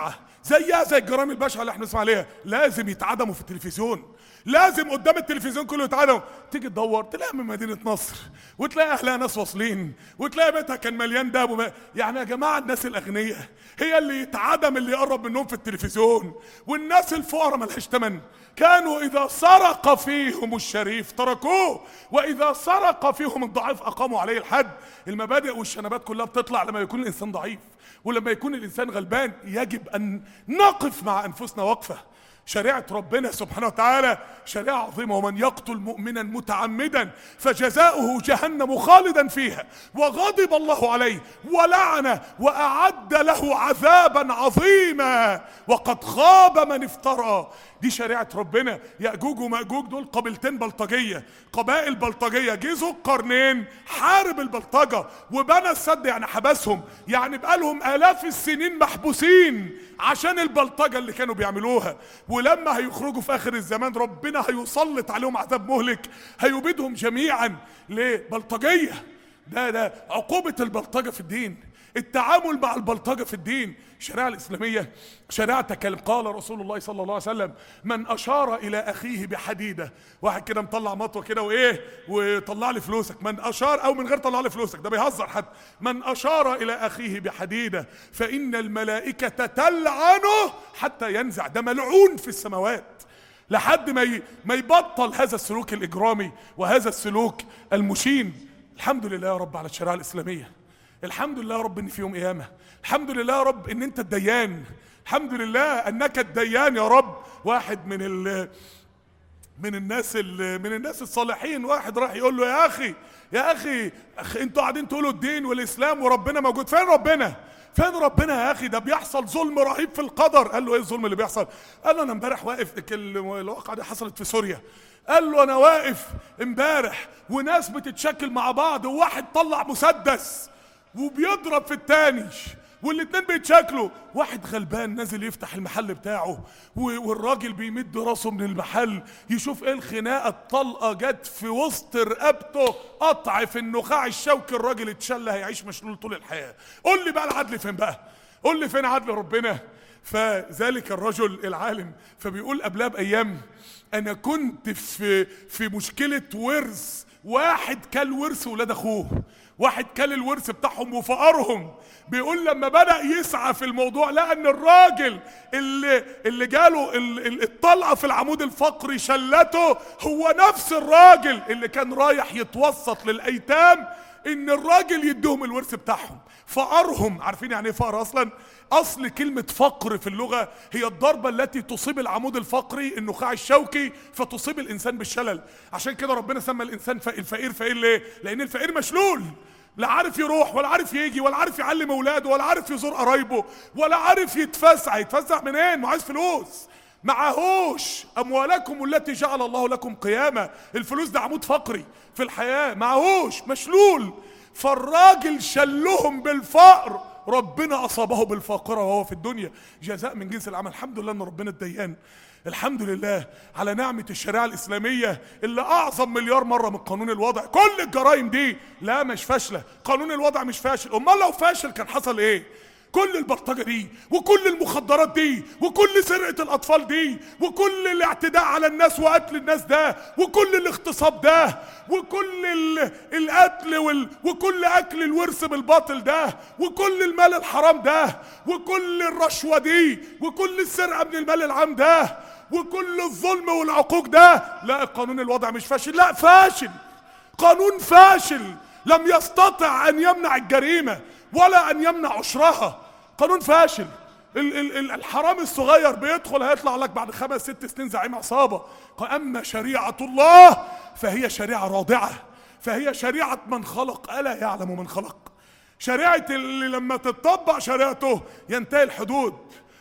زيها زي الجرائم البشعه اللي احنا بنسمع عليها، لازم يتعدموا في التلفزيون، لازم قدام التلفزيون كله يتعدموا. تيجي تدور تلاقي من مدينه نصر، وتلاقي اهلها ناس واصلين، وتلاقي بيتها كان مليان دهب يعني يا جماعه الناس الاغنياء هي اللي يتعدم اللي يقرب منهم في التلفزيون، والناس الفقراء ملهاش تمن. كانوا اذا سرق فيهم الشريف تركوه، واذا سرق فيهم الضعيف اقاموا عليه الحد. المبادئ والشنبات كلها بتطلع لما يكون الانسان ضعيف، ولما يكون الانسان غلبان. يجب ان نقف مع انفسنا وقفه. شريعة ربنا سبحانه وتعالى شريعة عظيمة. ومن يقتل مؤمنا متعمدا فجزاؤه جهنم خالدا فيها وغضب الله عليه ولعنه وأعد له عذابا عظيما وقد خاب من افترى. دي شريعة ربنا. يأجوج ومأجوج دول قبيلتين بلطجية، قبائل بلطجية. جه ذو القرنين حارب البلطجة وبنى السد، يعني حبسهم، يعني بقالهم آلاف السنين محبوسين عشان البلطجة اللي كانوا بيعملوها. ولما هيخرجوا في آخر الزمان ربنا هيسلط عليهم عذاب مهلك هيبيدهم جميعا. ليه؟ بلطجية. ده عقوبة البلطجة في الدين، التعامل مع البلطجة في الدين. الشريعة الإسلامية شريعة تكلم. قال رسول الله صلى الله عليه وسلم: من أشار إلى أخيه بحديدة، واحد كده مطلع مطوة كده وإيه وطلع لي فلوسك، من أشار، أو من غير طلع لي فلوسك، ده بيهزر حتى، من أشار إلى أخيه بحديدة فإن الملائكة تلعنه حتى ينزع. ده ملعون في السماوات لحد ما يبطل هذا السلوك الإجرامي وهذا السلوك المشين. الحمد لله يا رب على الشريعة الإسلامية. الحمد لله يا رب ان في يوم قيامه. الحمد لله يا رب ان انت الديان. الحمد لله انك الديان يا رب. واحد من الناس الصالحين، واحد راح يقول له: يا اخي انتوا قاعدين تقولوا الدين والاسلام وربنا موجود، فين ربنا؟ فين ربنا يا اخي؟ ده بيحصل ظلم رهيب في القدر. قال له: ايه الظلم اللي بيحصل؟ قال له: انا امبارح واقف، الواقعه دي حصلت في سوريا. قال له: انا واقف امبارح وناس بتتشكل مع بعض، وواحد طلع مسدس وبيضرب في التاني، والاتنين بيتشاكلوا. واحد غلبان نازل يفتح المحل بتاعه، والراجل بيمد راسه من المحل يشوف ايه الخناقه. الطلقه جت في وسط رقبته، قطع في النخاع الشوكي، الراجل اتشل هيعيش مشلول طول الحياه. قول لي بقى العدل فين بقى؟ قول لي فين عدل ربنا؟ فذلك الرجل العالم فبيقول قبلها بايام: انا كنت في مشكله ورث. واحد كل ورث ولاد اخوه، واحد كل الورث بتاعهم وفقرهم. بيقول لما بدأ يسعى في الموضوع لقى ان الراجل اللي جاله الطلقه في العمود الفقري شلته هو نفس الراجل اللي كان رايح يتوسط للايتام ان الراجل يديهم الورث بتاعهم. فقرهم. عارفين يعني ايه فقر اصلا؟ اصل كلمة فقر في اللغة هي الضربة التي تصيب العمود الفقري النخاع الشوكي فتصيب الانسان بالشلل. عشان كده ربنا سمى الانسان الفقير. فقير ليه؟ لان الفقير مشلول، لا عارف يروح ولا عارف يجي ولا عارف يعلم اولاده ولا عارف يزور قرايبه ولا عارف يتفسح. يتفسح منين؟ ما عايز فلوس، معهوش. اموالكم التي جعل الله لكم قياما. الفلوس ده عمود فقري في الحياة، معهوش، مشلول. فالراجل شلهم بالفقر، ربنا اصابه بالفاقرة وهو في الدنيا. جزاء من جنس العمل. الحمد لله ان ربنا الديان. الحمد لله على نعمة الشريعة الإسلامية اللي أعظم مليار مرة من قانون الوضع. كل الجرائم دي لا مش فاشلة، قانون الوضع مش فاشل. أمال لو فاشل كان حصل إيه؟ كل البلطجة دي وكل المخدرات دي وكل سرقة الأطفال دي وكل الاعتداء على الناس وقتل الناس ده وكل الاغتصاب ده وكل القتل وكل أكل الورث بالباطل ده وكل المال الحرام ده وكل الرشوة دي وكل السرقة من المال العام ده وكل الظلم والعقوق ده. لا، قانون الوضع مش فاشل، لا فاشل، قانون فاشل. لم يستطع أن يمنع الجريمة ولا أن يمنع عشرها. قانون فاشل. الحرام الصغير بيدخل هيطلع لك بعد 5-6 سنين زعيم عصابة. أما شريعة الله فهي شريعة رادعة، فهي شريعة من خلق ألا يعلم من خلق. شريعة اللي لما تطبق شريعته ينتهي الحدود،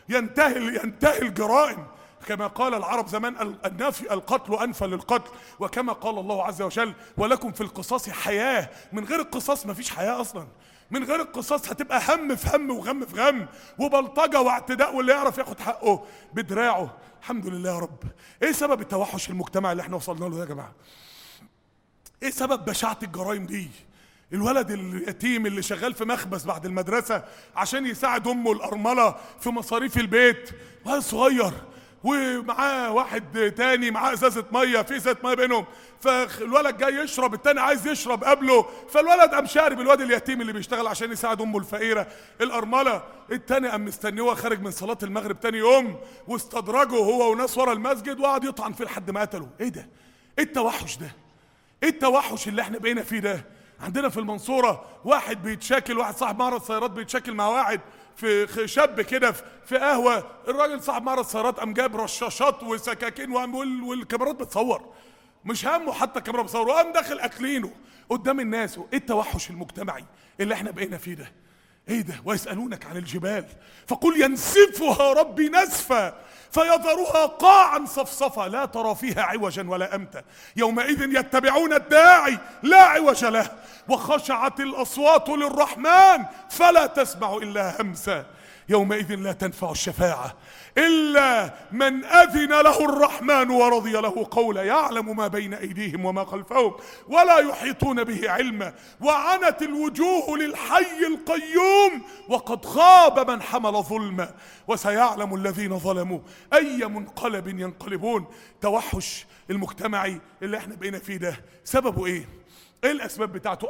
ينتهي الجرائم. كما قال العرب زمان: النفي القتل أنفى للقتل. وكما قال الله عز وجل: ولكم في القصاص حياة. من غير القصاص مفيش حياة أصلا. من غير القصاص هتبقى هم في هم وغم في غم وبلطجة واعتداء، واللي يعرف ياخد حقه بدراعه. الحمد لله يا رب. ايه سبب التوحش المجتمع اللي احنا وصلنا له ده يا جماعة؟ ايه سبب بشاعة الجرائم دي؟ الولد اليتيم اللي شغال في مخبز بعد المدرسة عشان يساعد امه الارملة في مصاريف البيت، ولد صغير ومعاه واحد تاني معاه ازازة مية، في ازازة مية بينهم، فالولد جاي يشرب، التاني عايز يشرب قبله، فالولد قام شارب الواد اليتيم اللي بيشتغل عشان يساعد امه الفقيرة الارملة. التاني قام مستنيه هو خارج من صلاة المغرب تاني يوم، واستدرجه هو وناس ورا المسجد وقعد يطعن فيه لحد ما قتله. ايه ده؟ ايه التوحش ده؟ ايه التوحش اللي احنا بقينا فيه ده؟ عندنا في المنصورة واحد بيتشاكل، واحد صاحب معرض سيارات بيتشاكل مع واحد في شاب كده في قهوة، الراجل صاحب معرض سيارات قام جايب رشاشات وسكاكين والكاميرات بتصور، مش همه حتى الكاميرا بتصور، وقام داخل اكلينه قدام الناس. ايه التوحش المجتمعي اللي احنا بقينا فيه ده؟ ايه ده؟ ويسألونك عن الجبال فقل ينسفها ربي نسفا فيذرها قاعا صفصفا لا ترى فيها عوجا ولا امتا يومئذ يتبعون الداعي لا عوج له وخشعت الاصوات للرحمن فلا تسمع الا همسا يومئذ لا تنفع الشفاعة إلا من أذن له الرحمن ورضي له قولا يعلم ما بين أيديهم وما خلفهم ولا يحيطون به علما وعنت الوجوه للحي القيوم وقد خاب من حمل ظلما وسيعلم الذين ظلموا أي منقلب ينقلبون. توحش المجتمعي اللي احنا بقينا فيه ده سببه ايه؟ ايه الأسباب بتاعته؟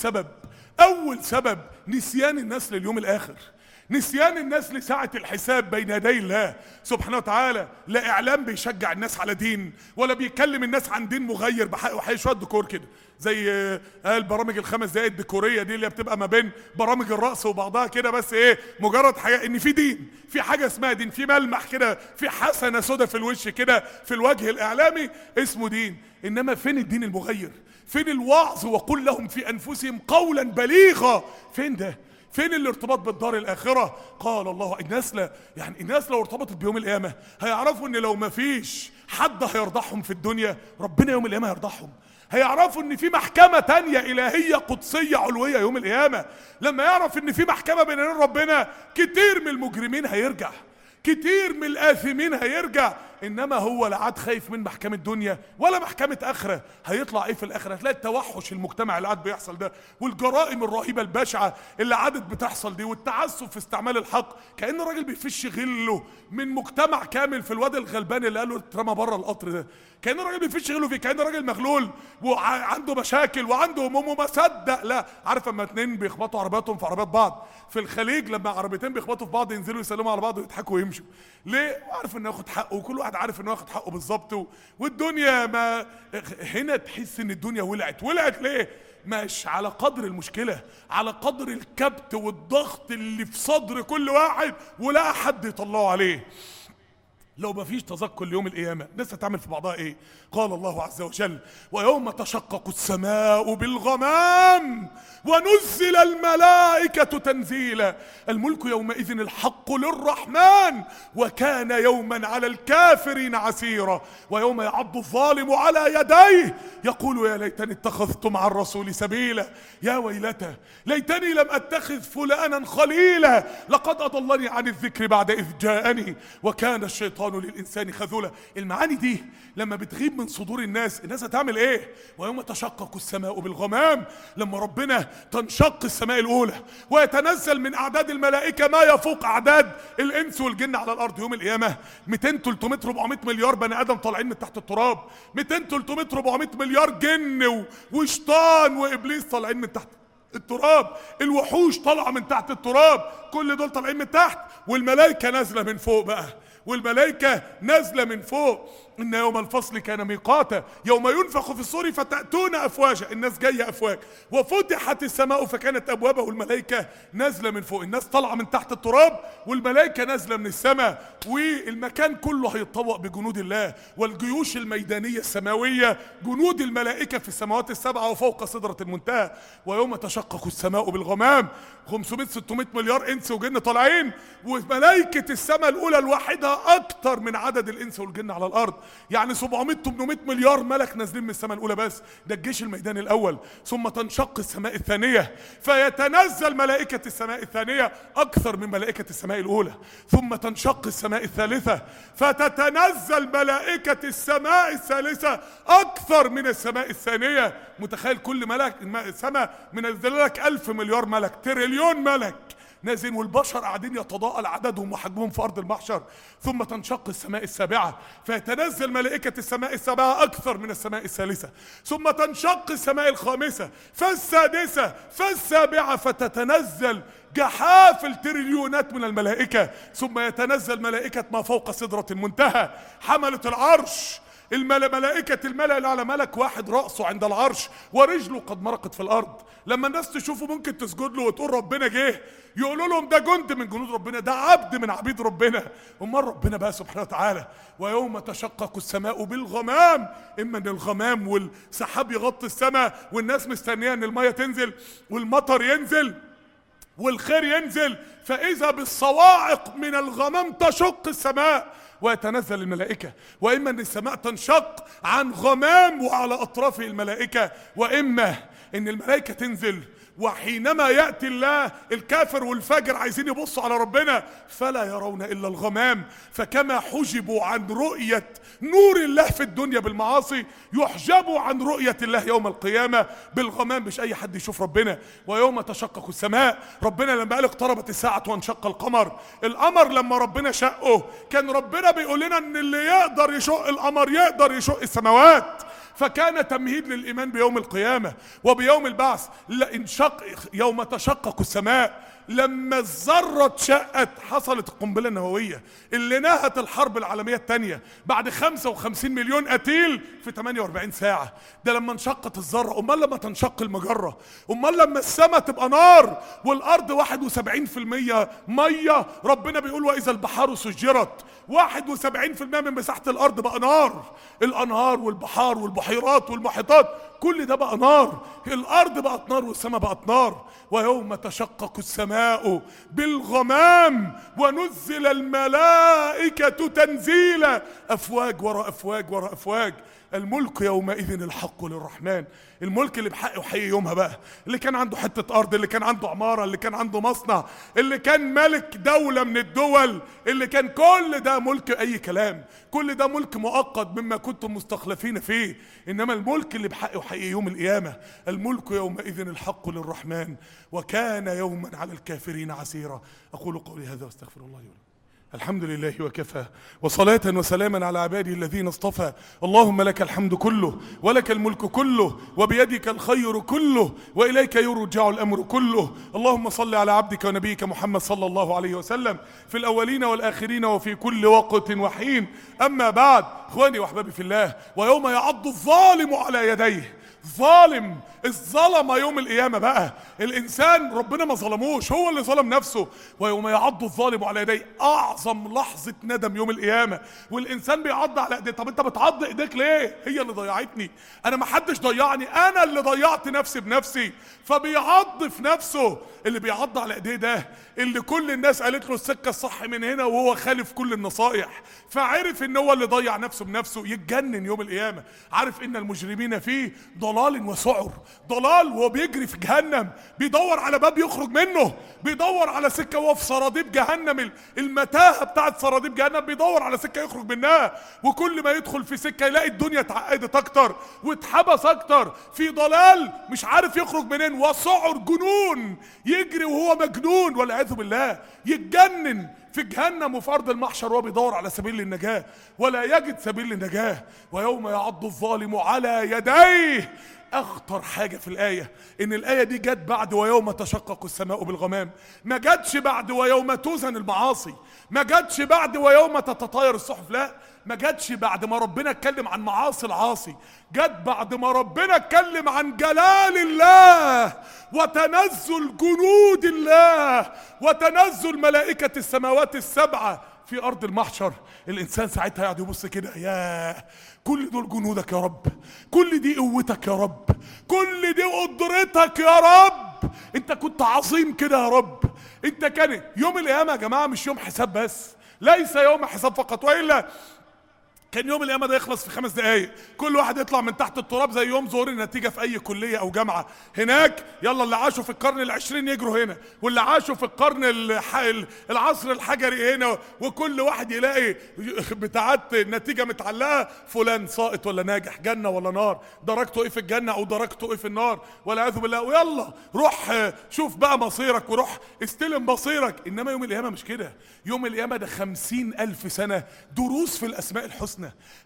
أول سبب نسيان الناس لليوم الآخر، نسيان الناس لساعة الحساب بين يدي الله سبحانه وتعالى. لا إعلام بيشجع الناس على دين ولا بيكلم الناس عن دين مغير بحق وحي، شوية ديكور كده زي البرامج الخمس دقايق الديكورية دي اللي بتبقى ما بين برامج الرقص وبعضها كده، بس ايه مجرد حاجة ان في دين، في حاجة اسمها دين، في ملمح كده، في حسنة سودة في الوش كده في الوجه الإعلامي اسمه دين. إنما فين الدين المغير؟ فين الوعظ وقل لهم في أنفسهم قولا بليغا؟ فين ده؟ فين الارتباط بالدار الآخرة؟ قال الله الناس لو ارتبطت بيوم القيامة هيعرفوا ان لو ما فيش حد هيرضعهم في الدنيا ربنا يوم القيامة هيرضعهم. هيعرفوا ان في محكمة تانية إلهية قدسية علوية يوم القيامة. لما يعرف ان في محكمة بين ربنا كتير من المجرمين هيرجع، كتير من الآثمين هيرجع. انما هو لا عاد خايف من محكمة الدنيا ولا محكمة اخرة. هيطلع ايه في الاخرة؟ هتلاقي التوحش المجتمع اللي عاد بيحصل ده والجرائم الرهيبة البشعة اللي عادت بتحصل دي والتعسف في استعمال الحق، كأن الراجل بيفش غله من مجتمع كامل في الواد الغلبان اللي قالوا اترمى بره القطر ده. كأن الراجل بيفش غله فيه، كأن الراجل مغلول وعنده مشاكل وعنده هموم وما صدق. لا، عارف اما اتنين بيخبطوا عربياتهم في عربيات بعض في الخليج، لما عربيتين بيخبطوا في بعض ينزلوا يسلموا على بعض ويضحكوا ويمشوا ليه؟ عارف انه ياخد حقه وكل واحد عارف انه ياخد حقه بالظبط. والدنيا ما هنا تحس ان الدنيا ولعت ليه؟ مش على قدر المشكلة، على قدر الكبت والضغط اللي في صدر كل واحد ولا حد يطلعه عليه. لو ما فيش تذكر ليوم القيامة الناس هتعمل في بعضها ايه؟ قال الله عز وجل ويوم تشقق السماء بالغمام ونزل الملائكة تنزيلا الملك يومئذ الحق للرحمن وكان يوما على الكافرين عسيرا ويوم يعض الظالم على يديه يقول يا ليتني اتخذت مع الرسول سبيلا يا ويلتى ليتني لم اتخذ فلانا خليلا لقد اضلني عن الذكر بعد اذ جاءني وكان الشيطان للانسان خذولا. المعاني دي لما بتغيب من صدور الناس هتعمل ايه؟ ويوم تشقق السماء بالغمام، لما ربنا تنشق السماء الاولى ويتنزل من اعداد الملائكه ما يفوق اعداد الانس والجن على الارض يوم القيامه. 200 300 400 مليار بني ادم طالعين من تحت التراب، 200 300 400 مليار جن وشيطان وابليس طالعين من تحت التراب، الوحوش طالعه من تحت التراب، كل دول طالعين من تحت والملائكه نازله من فوق بقى، والملائكة نازلة من فوق. إن يوم الفصل كان ميقاتا يوم ينفخ في الصور فتأتون أفواجا، الناس جاية أفواج، وفتحت السماء فكانت أبوابها والملائكة نازلة من فوق. الناس طالعة من تحت التراب والملائكة نازلة من السماء، والمكان كله هيتطوق بجنود الله والجيوش الميدانية السماوية، جنود الملائكة في السماوات السبعة وفوق سدرة المنتهى. ويوم تشقق السماء بالغمام 500 600 مليار إنس وجن طالعين، وملائكة السماء الأولى الواحدة أكتر من عدد الإنس والجن على الأرض. يعني 700 800 مليار ملك نازلين من السماء الاولى، بس ده الجيش الميداني الاول. ثم تنشق السماء الثانيه فيتنزل ملائكه السماء الثانيه اكثر من ملائكه السماء الاولى. ثم تنشق السماء الثالثه فتتنزل ملائكه السماء الثالثه اكثر من السماء الثانيه. متخيل كل ملك سماء منزل لك 1000 مليار ملك، تريليون ملك نازل، والبشر قاعدين يتضاءل عددهم وحجمهم في ارض المحشر. ثم تنشق السماء السابعه فيتنزل ملائكه السماء السابعه اكثر من السماء الثالثه. ثم تنشق السماء الخامسه فالسادسه فالسابعه فتتنزل جحافل تريليونات من الملائكه. ثم يتنزل ملائكه ما فوق سدره المنتهى، حمله العرش، ملائكة الملأ الأعلى، ملك واحد رأسه عند العرش ورجله قد مرقت في الأرض. لما الناس تشوفه ممكن تسجد له وتقول ربنا جه، يقولوا لهم ده جند من جنود ربنا، ده عبد من عبيد ربنا. امال ربنا بقى سبحانه وتعالى ويوم تشقق السماء بالغمام، اما ان الغمام والسحاب يغطي السماء والناس مستنيه ان الميه تنزل والمطر ينزل والخير ينزل، فاذا بالصواعق من الغمام تشق السماء ويتنزل الملائكة. وإما أن السماء تنشق عن غمام وعلى أطرافه الملائكة، وإما أن الملائكة تنزل وحينما يأتي الله الكافر والفاجر عايزين يبصوا على ربنا فلا يرون إلا الغمام. فكما حجبوا عن رؤية نور الله في الدنيا بالمعاصي يحجبوا عن رؤية الله يوم القيامة بالغمام، مش أي حد يشوف ربنا. ويوم تشقق السماء، ربنا لما قال اقتربت الساعة وانشق القمر، القمر لما ربنا شقه كان ربنا بيقول لنا ان اللي يقدر يشق القمر يقدر يشق السماوات، فكان تمهيد للإيمان بيوم القيامة وبيوم البعث. يوم تشقق السماء، لما الذرة اتشقت حصلت القنبلة النووية اللي نهت الحرب العالمية الثانية بعد 55 مليون قتيل في 48 ساعة. ده لما انشقت الذرة، امال لما تنشق المجرة، امال لما السماء تبقى نار والارض 71% مية، ربنا بيقول واذا البحار سجرت، 71% من مساحة الارض بقى نار. الانهار والبحار والبحيرات والمحيطات كل ده بقى نار، الارض بقت نار والسماء بقت نار. ويوم تشقق السماء بالغمام ونزل الملائكة تنزيلا، افواج ورا افواج ورا افواج. الملك يومئذ الحق للرحمن، الملك اللي بحقه حي يومها بقى، اللي كان عنده حتة ارض، اللي كان عنده عمارة، اللي كان عنده مصنع، اللي كان ملك دولة من الدول، اللي كان كل ده ملك اي كلام، كل ده ملك مؤقت مما كنتم مستخلفين فيه. انما الملك اللي بحقه حي يوم القيامة، الملك يومئذ الحق للرحمن وكان يوما على الكافرين عسيرا. اقول قولي هذا واستغفر الله لي ولكم. الحمد لله وكفى، وصلاة وسلاما على عباده الذين اصطفى. اللهم لك الحمد كله ولك الملك كله وبيدك الخير كله وإليك يرجع الأمر كله. اللهم صل على عبدك ونبيك محمد صلى الله عليه وسلم في الأولين والآخرين وفي كل وقت وحين. أما بعد، إخواني وأحبابي في الله، ويوم يعض الظالم على يديه، ظالم الظلمة يوم القيامة بقى، الإنسان ربنا ما ظلموش، هو اللي ظلم نفسه. ويوم يعض الظالم على يديه، أعظم لحظة ندم يوم القيامة، والإنسان بيعض على إيديه. طب أنت بتعض إيديك ليه؟ هي اللي ضيعتني، أنا ما حدش ضيعني، أنا اللي ضيعت نفسي بنفسي. فبيعض في نفسه. اللي بيعض على إيديه ده اللي كل الناس قالت له السكة الصح من هنا وهو خالف كل النصائح، فعرف إن هو اللي ضيع نفسه بنفسه، يتجنن يوم القيامة. عارف إن المجرمين فيه ضلال وسعر، ضلال وهو بيجري في جهنم، بيدور على باب يخرج منه، بيدور على سكه وهو في سراديب جهنم، المتاهه بتاعت سراديب جهنم، بيدور على سكه يخرج منها. وكل ما يدخل في سكه يلاقي الدنيا اتعقدت اكتر واتحبس اكتر، في ضلال مش عارف يخرج منين، وسعر جنون، يجري وهو مجنون والعياذ بالله، يتجنن في جهنم وفي ارض المحشر وهو بيدور على سبيل النجاه ولا يجد سبيل للنجاه. ويوم يعض الظالم على يديه. اخطر حاجة في الآية ان الآية دي جت بعد ويوم تشقق السماء بالغمام، ما جتش بعد ويوم توزن المعاصي، ما جتش بعد ويوم تتطاير الصحف، لا، ما جتش بعد ما ربنا اتكلم عن معاصي العاصي، جت بعد ما ربنا اتكلم عن جلال الله وتنزل جنود الله وتنزل ملائكة السماوات السبعة في أرض المحشر. الإنسان ساعتها يقعد يبص كده، ياه، كل دول جنودك يا رب، كل دي قوتك يا رب، كل دي قدرتك يا رب، انت كنت عظيم كده يا رب. انت كان يوم القيامة يا جماعة مش يوم حساب بس، ليس يوم حساب فقط، وإلا كان يوم القيامة ده يخلص في 5 دقايق، كل واحد يطلع من تحت التراب زي يوم ظهور النتيجة في أي كلية أو جامعة. هناك يلا اللي عاشوا في القرن ال20 يجروا هنا، واللي عاشوا في القرن العصر الحجري هنا، وكل واحد يلاقي بتاعت النتيجة متعلقة، فلان ساقط ولا ناجح، جنة ولا نار، درجته إيه في الجنة أو درجته إيه في النار والعياذ بالله. ويلا روح شوف بقى مصيرك وروح استلم مصيرك. إنما يوم القيامة مش كده. يوم القيامة ده 50,000 سنة دروس في الأسماء الحسنى.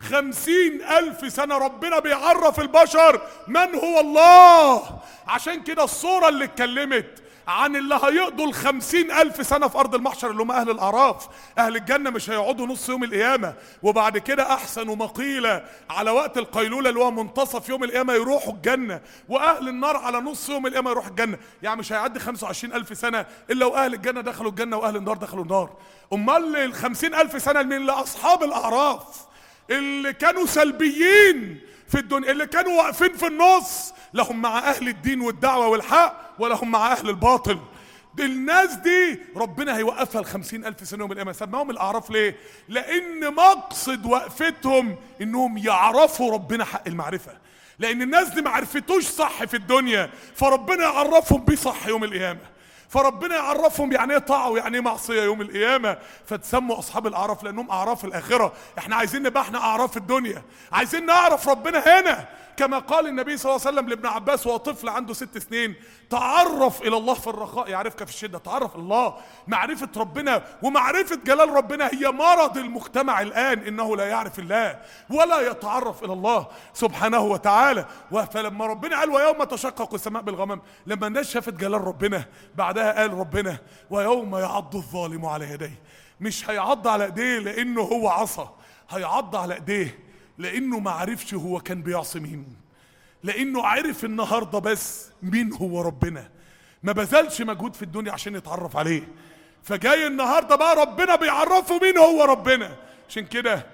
50,000 سنة ربنا بيعرف البشر من هو الله. عشان كده الصورة اللي اتكلمت عن اللي هيقضوا 50,000 سنة في أرض المحشر اللي هم أهل الأعراف، أهل الجنة مش هيقعدوا نص يوم القيامة وبعد كده أحسن مقيلة على وقت القيلولة اللي هو منتصف يوم القيامة يروحوا الجنة، وأهل النار على نص يوم القيامة يروحوا الجنة. يعني مش هيعدي 25,000 سنة إلا وأهل الجنة دخلوا الجنة وأهل النار دخلوا النار. أمال 50,000 سنة من لأصحاب الأعراف اللي كانوا سلبيين في الدنيا، اللي كانوا واقفين في النص، لهم مع أهل الدين والدعوة والحق ولهم مع أهل الباطل. الناس دي ربنا هيوقفها 50,000 سنة يوم القيامة. سماهم الأعراف ليه؟ لأن مقصد وقفتهم إنهم يعرفوا ربنا حق المعرفة، لأن الناس دي معرفتوش صح في الدنيا، فربنا يعرفهم بيه صح يوم القيامة. فربنا يعرفهم يعني ايه طاعه ويعني ايه معصيه يوم القيامه. فتسموا اصحاب الاعراف لانهم اعراف الاخره. احنا عايزين نبقى احنا اعراف الدنيا، عايزين نعرف ربنا هنا. كما قال النبي صلى الله عليه وسلم لابن عباس وهو طفل عنده 6 سنين: تعرف الى الله في الرخاء يعرفك في الشده. تعرف الله، معرفه ربنا ومعرفه جلال ربنا هي مرض المجتمع الان، انه لا يعرف الله ولا يتعرف الى الله سبحانه وتعالى. فلما ربنا قال ويوم تشقق السماء بالغمام، لما الناس شافت جلال ربنا بعدها قال ربنا ويوم يعض الظالم على يديه. مش هيعض على ايديه لانه هو عصى، هيعض على ايديه لانه ما عرفش هو كان بيعصي مين، لانه عرف النهارده بس مين هو ربنا، ما بذلش مجهود في الدنيا عشان يتعرف عليه. فجاي النهارده بقى ربنا بيعرفه مين هو ربنا. عشان كده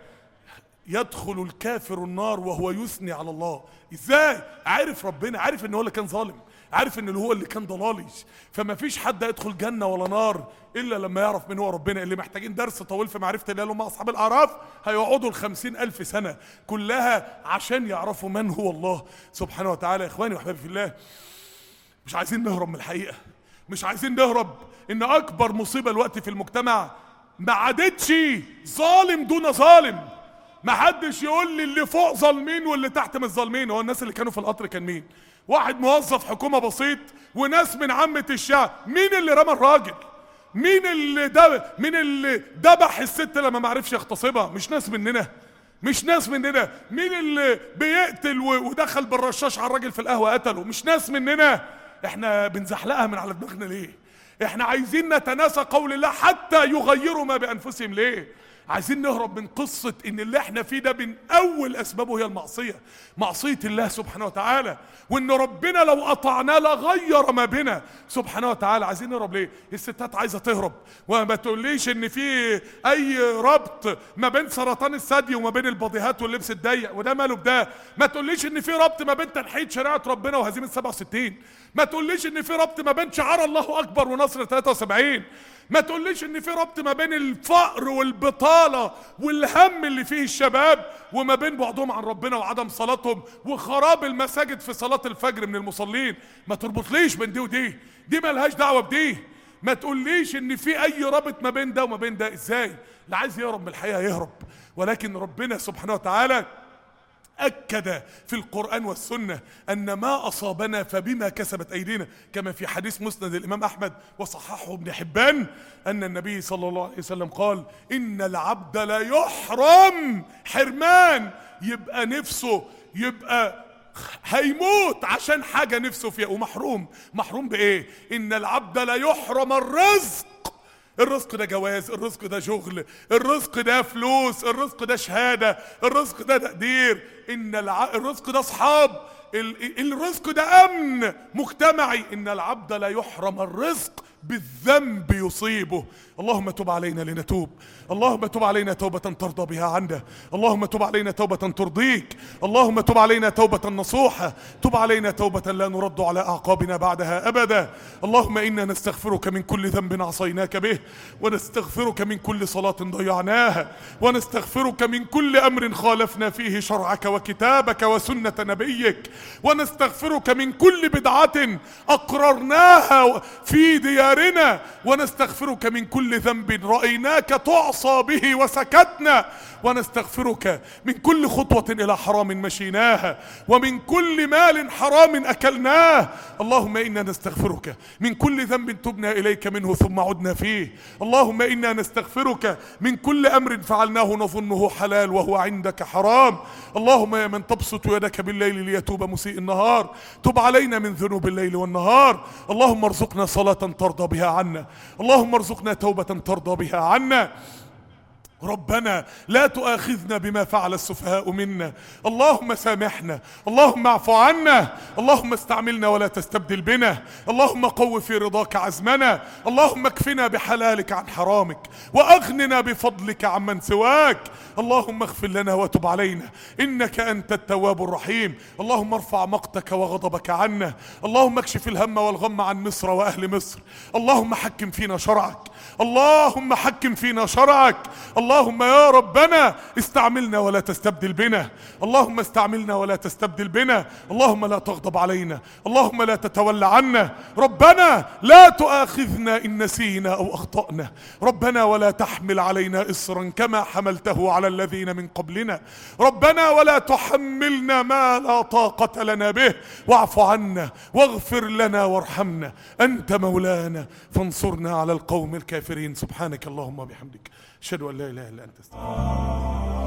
يدخل الكافر النار وهو يثني على الله. ازاي؟ عارف ربنا، عارف ان هو اللي كان ظالم، عارف ان هو اللي كان ضلالي. فما فيش حد يدخل جنة ولا نار الا لما يعرف من هو ربنا. اللي محتاجين درس طويل في معرفة الله اللي هم اصحاب الاعراف هيقعدوا 50,000 سنة كلها عشان يعرفوا من هو الله سبحانه وتعالى. يا اخواني واحبابي في الله، مش عايزين نهرب من الحقيقة، مش عايزين نهرب ان اكبر مصيبة الوقت في المجتمع ما عادتش ظالم دون ظالم. ما حدش يقول لي اللي فوق ظالمين واللي تحت مش ظالمين. هو الناس اللي كانوا في القطر كان مين؟ واحد موظف حكومة بسيط وناس من عامة الشعب. مين اللي رمى الراجل؟ مين اللي دبح الست لما ما عرفش يغتصبها؟ مش ناس مننا، مش ناس مننا. مين اللي بيقتل ودخل بالرشاش على الراجل في القهوة قتله؟ مش ناس مننا. احنا بنزحلقها من على دماغنا ليه؟ احنا عايزين نتناسى قول الله حتى يغيروا ما بأنفسهم ليه؟ عايزين نهرب من قصة ان اللي احنا فيه ده من اول اسبابه هي المعصية، معصية الله سبحانه وتعالى، وان ربنا لو قطعناه لغير ما بنا سبحانه وتعالى. عايزين نهرب ليه؟ الستات عايزة تهرب، وما تقوليش ان في اي ربط ما بين سرطان الثدي وما بين البضيهات واللبس الضيق وده ماله بده. ما تقوليش ان في ربط ما بين تنحية شريعة ربنا وهزيمة 67. ما تقوليش ان في ربط ما بين شعار الله اكبر ونصر 73. ما تقوليش ان في ربط ما بين الفقر والبطالة والهم اللي فيه الشباب وما بين بعضهم عن ربنا وعدم صلاتهم وخراب المساجد في صلاة الفجر من المصلين. ما تربطليش بين دي ودي، دي مالهاش دعوة بدي. ما تقوليش ان في اي رابط ما بين ده وما بين ده. ازاي؟ اللي عايز يهرب من الحقيقة يهرب. ولكن ربنا سبحانه وتعالى أكد في القرآن والسنة أن ما أصابنا فبما كسبت أيدينا، كما في حديث مسند الإمام أحمد وصححه ابن حبان أن النبي صلى الله عليه وسلم قال: إن العبد لا يحرم حرمان، يبقى نفسه يبقى هيموت عشان حاجة نفسه فيها ومحروم. محروم بإيه؟ إن العبد لا يحرم الرزق. الرزق ده جواز، الرزق ده شغل، الرزق ده فلوس، الرزق ده شهادة، الرزق ده تقدير. الرزق ده اصحاب الرزق ده امن مجتمعي. ان العبد لا يحرم الرزق بالذنب يصيبه. اللهم تب علينا لنتوب، اللهم تب علينا توبة ترضى بها عنا، اللهم تب علينا توبة ترضيك، اللهم تب علينا توبة نصوحة، تب علينا توبة لا نرد على أعقابنا بعدها أبدا. اللهم إنا نستغفرك من كل ذنب عصيناك به، ونستغفرك من كل صلاة ضيعناها، ونستغفرك من كل أمر خالفنا فيه شرعك وكتابك وسنة نبيك، ونستغفرك من كل بدعة أقررناها في ديارنا، ونستغفرك من كل ذنب رأيناك تعصى به وسكتنا، ونستغفرك من كل خطوة إلى حرام مشيناها، ومن كل مال حرام أكلناه. اللهم إنا نستغفرك من كل ذنب تبنا إليك منه ثم عدنا فيه. اللهم إنا نستغفرك من كل أمر فعلناه نظنه حلال وهو عندك حرام. اللهم يا من تبسط يدك بالليل ليتوب مسيء النهار، تب علينا من ذنوب الليل والنهار. اللهم ارزقنا صلاة ترضى بها عنا، اللهم ارزقنا توبة ترضى بها عنا. ربنا لا تؤاخذنا بما فعل السفهاء منا، اللهم سامحنا، اللهم اعف عنا، اللهم استعملنا ولا تستبدل بنا، اللهم قو في رضاك عزمنا، اللهم اكفنا بحلالك عن حرامك، واغننا بفضلك عمن سواك. اللهم اغفر لنا وتب علينا انك انت التواب الرحيم. اللهم ارفع مقتك وغضبك عنا، اللهم اكشف الهم والغم عن مصر واهل مصر. اللهم حكم فينا شرعك، اللهم حكم فينا شرعك. اللهم يا ربنا استعملنا ولا تستبدل بنا، اللهم استعملنا ولا تستبدل بنا. اللهم لا تغضب علينا، اللهم لا تتولى عنا. ربنا لا تؤاخذنا إن نسينا أو أخطأنا، ربنا ولا تحمل علينا إصرا كما حملته على الذين من قبلنا، ربنا ولا تحملنا ما لا طاقة لنا به. واعف عنا واغفر لنا وارحمنا، أنت مولانا فانصرنا على القوم الكافرين. سبحانك اللهم وبحمدك، أشهد أن لا إله إلا أنت، استغفرك.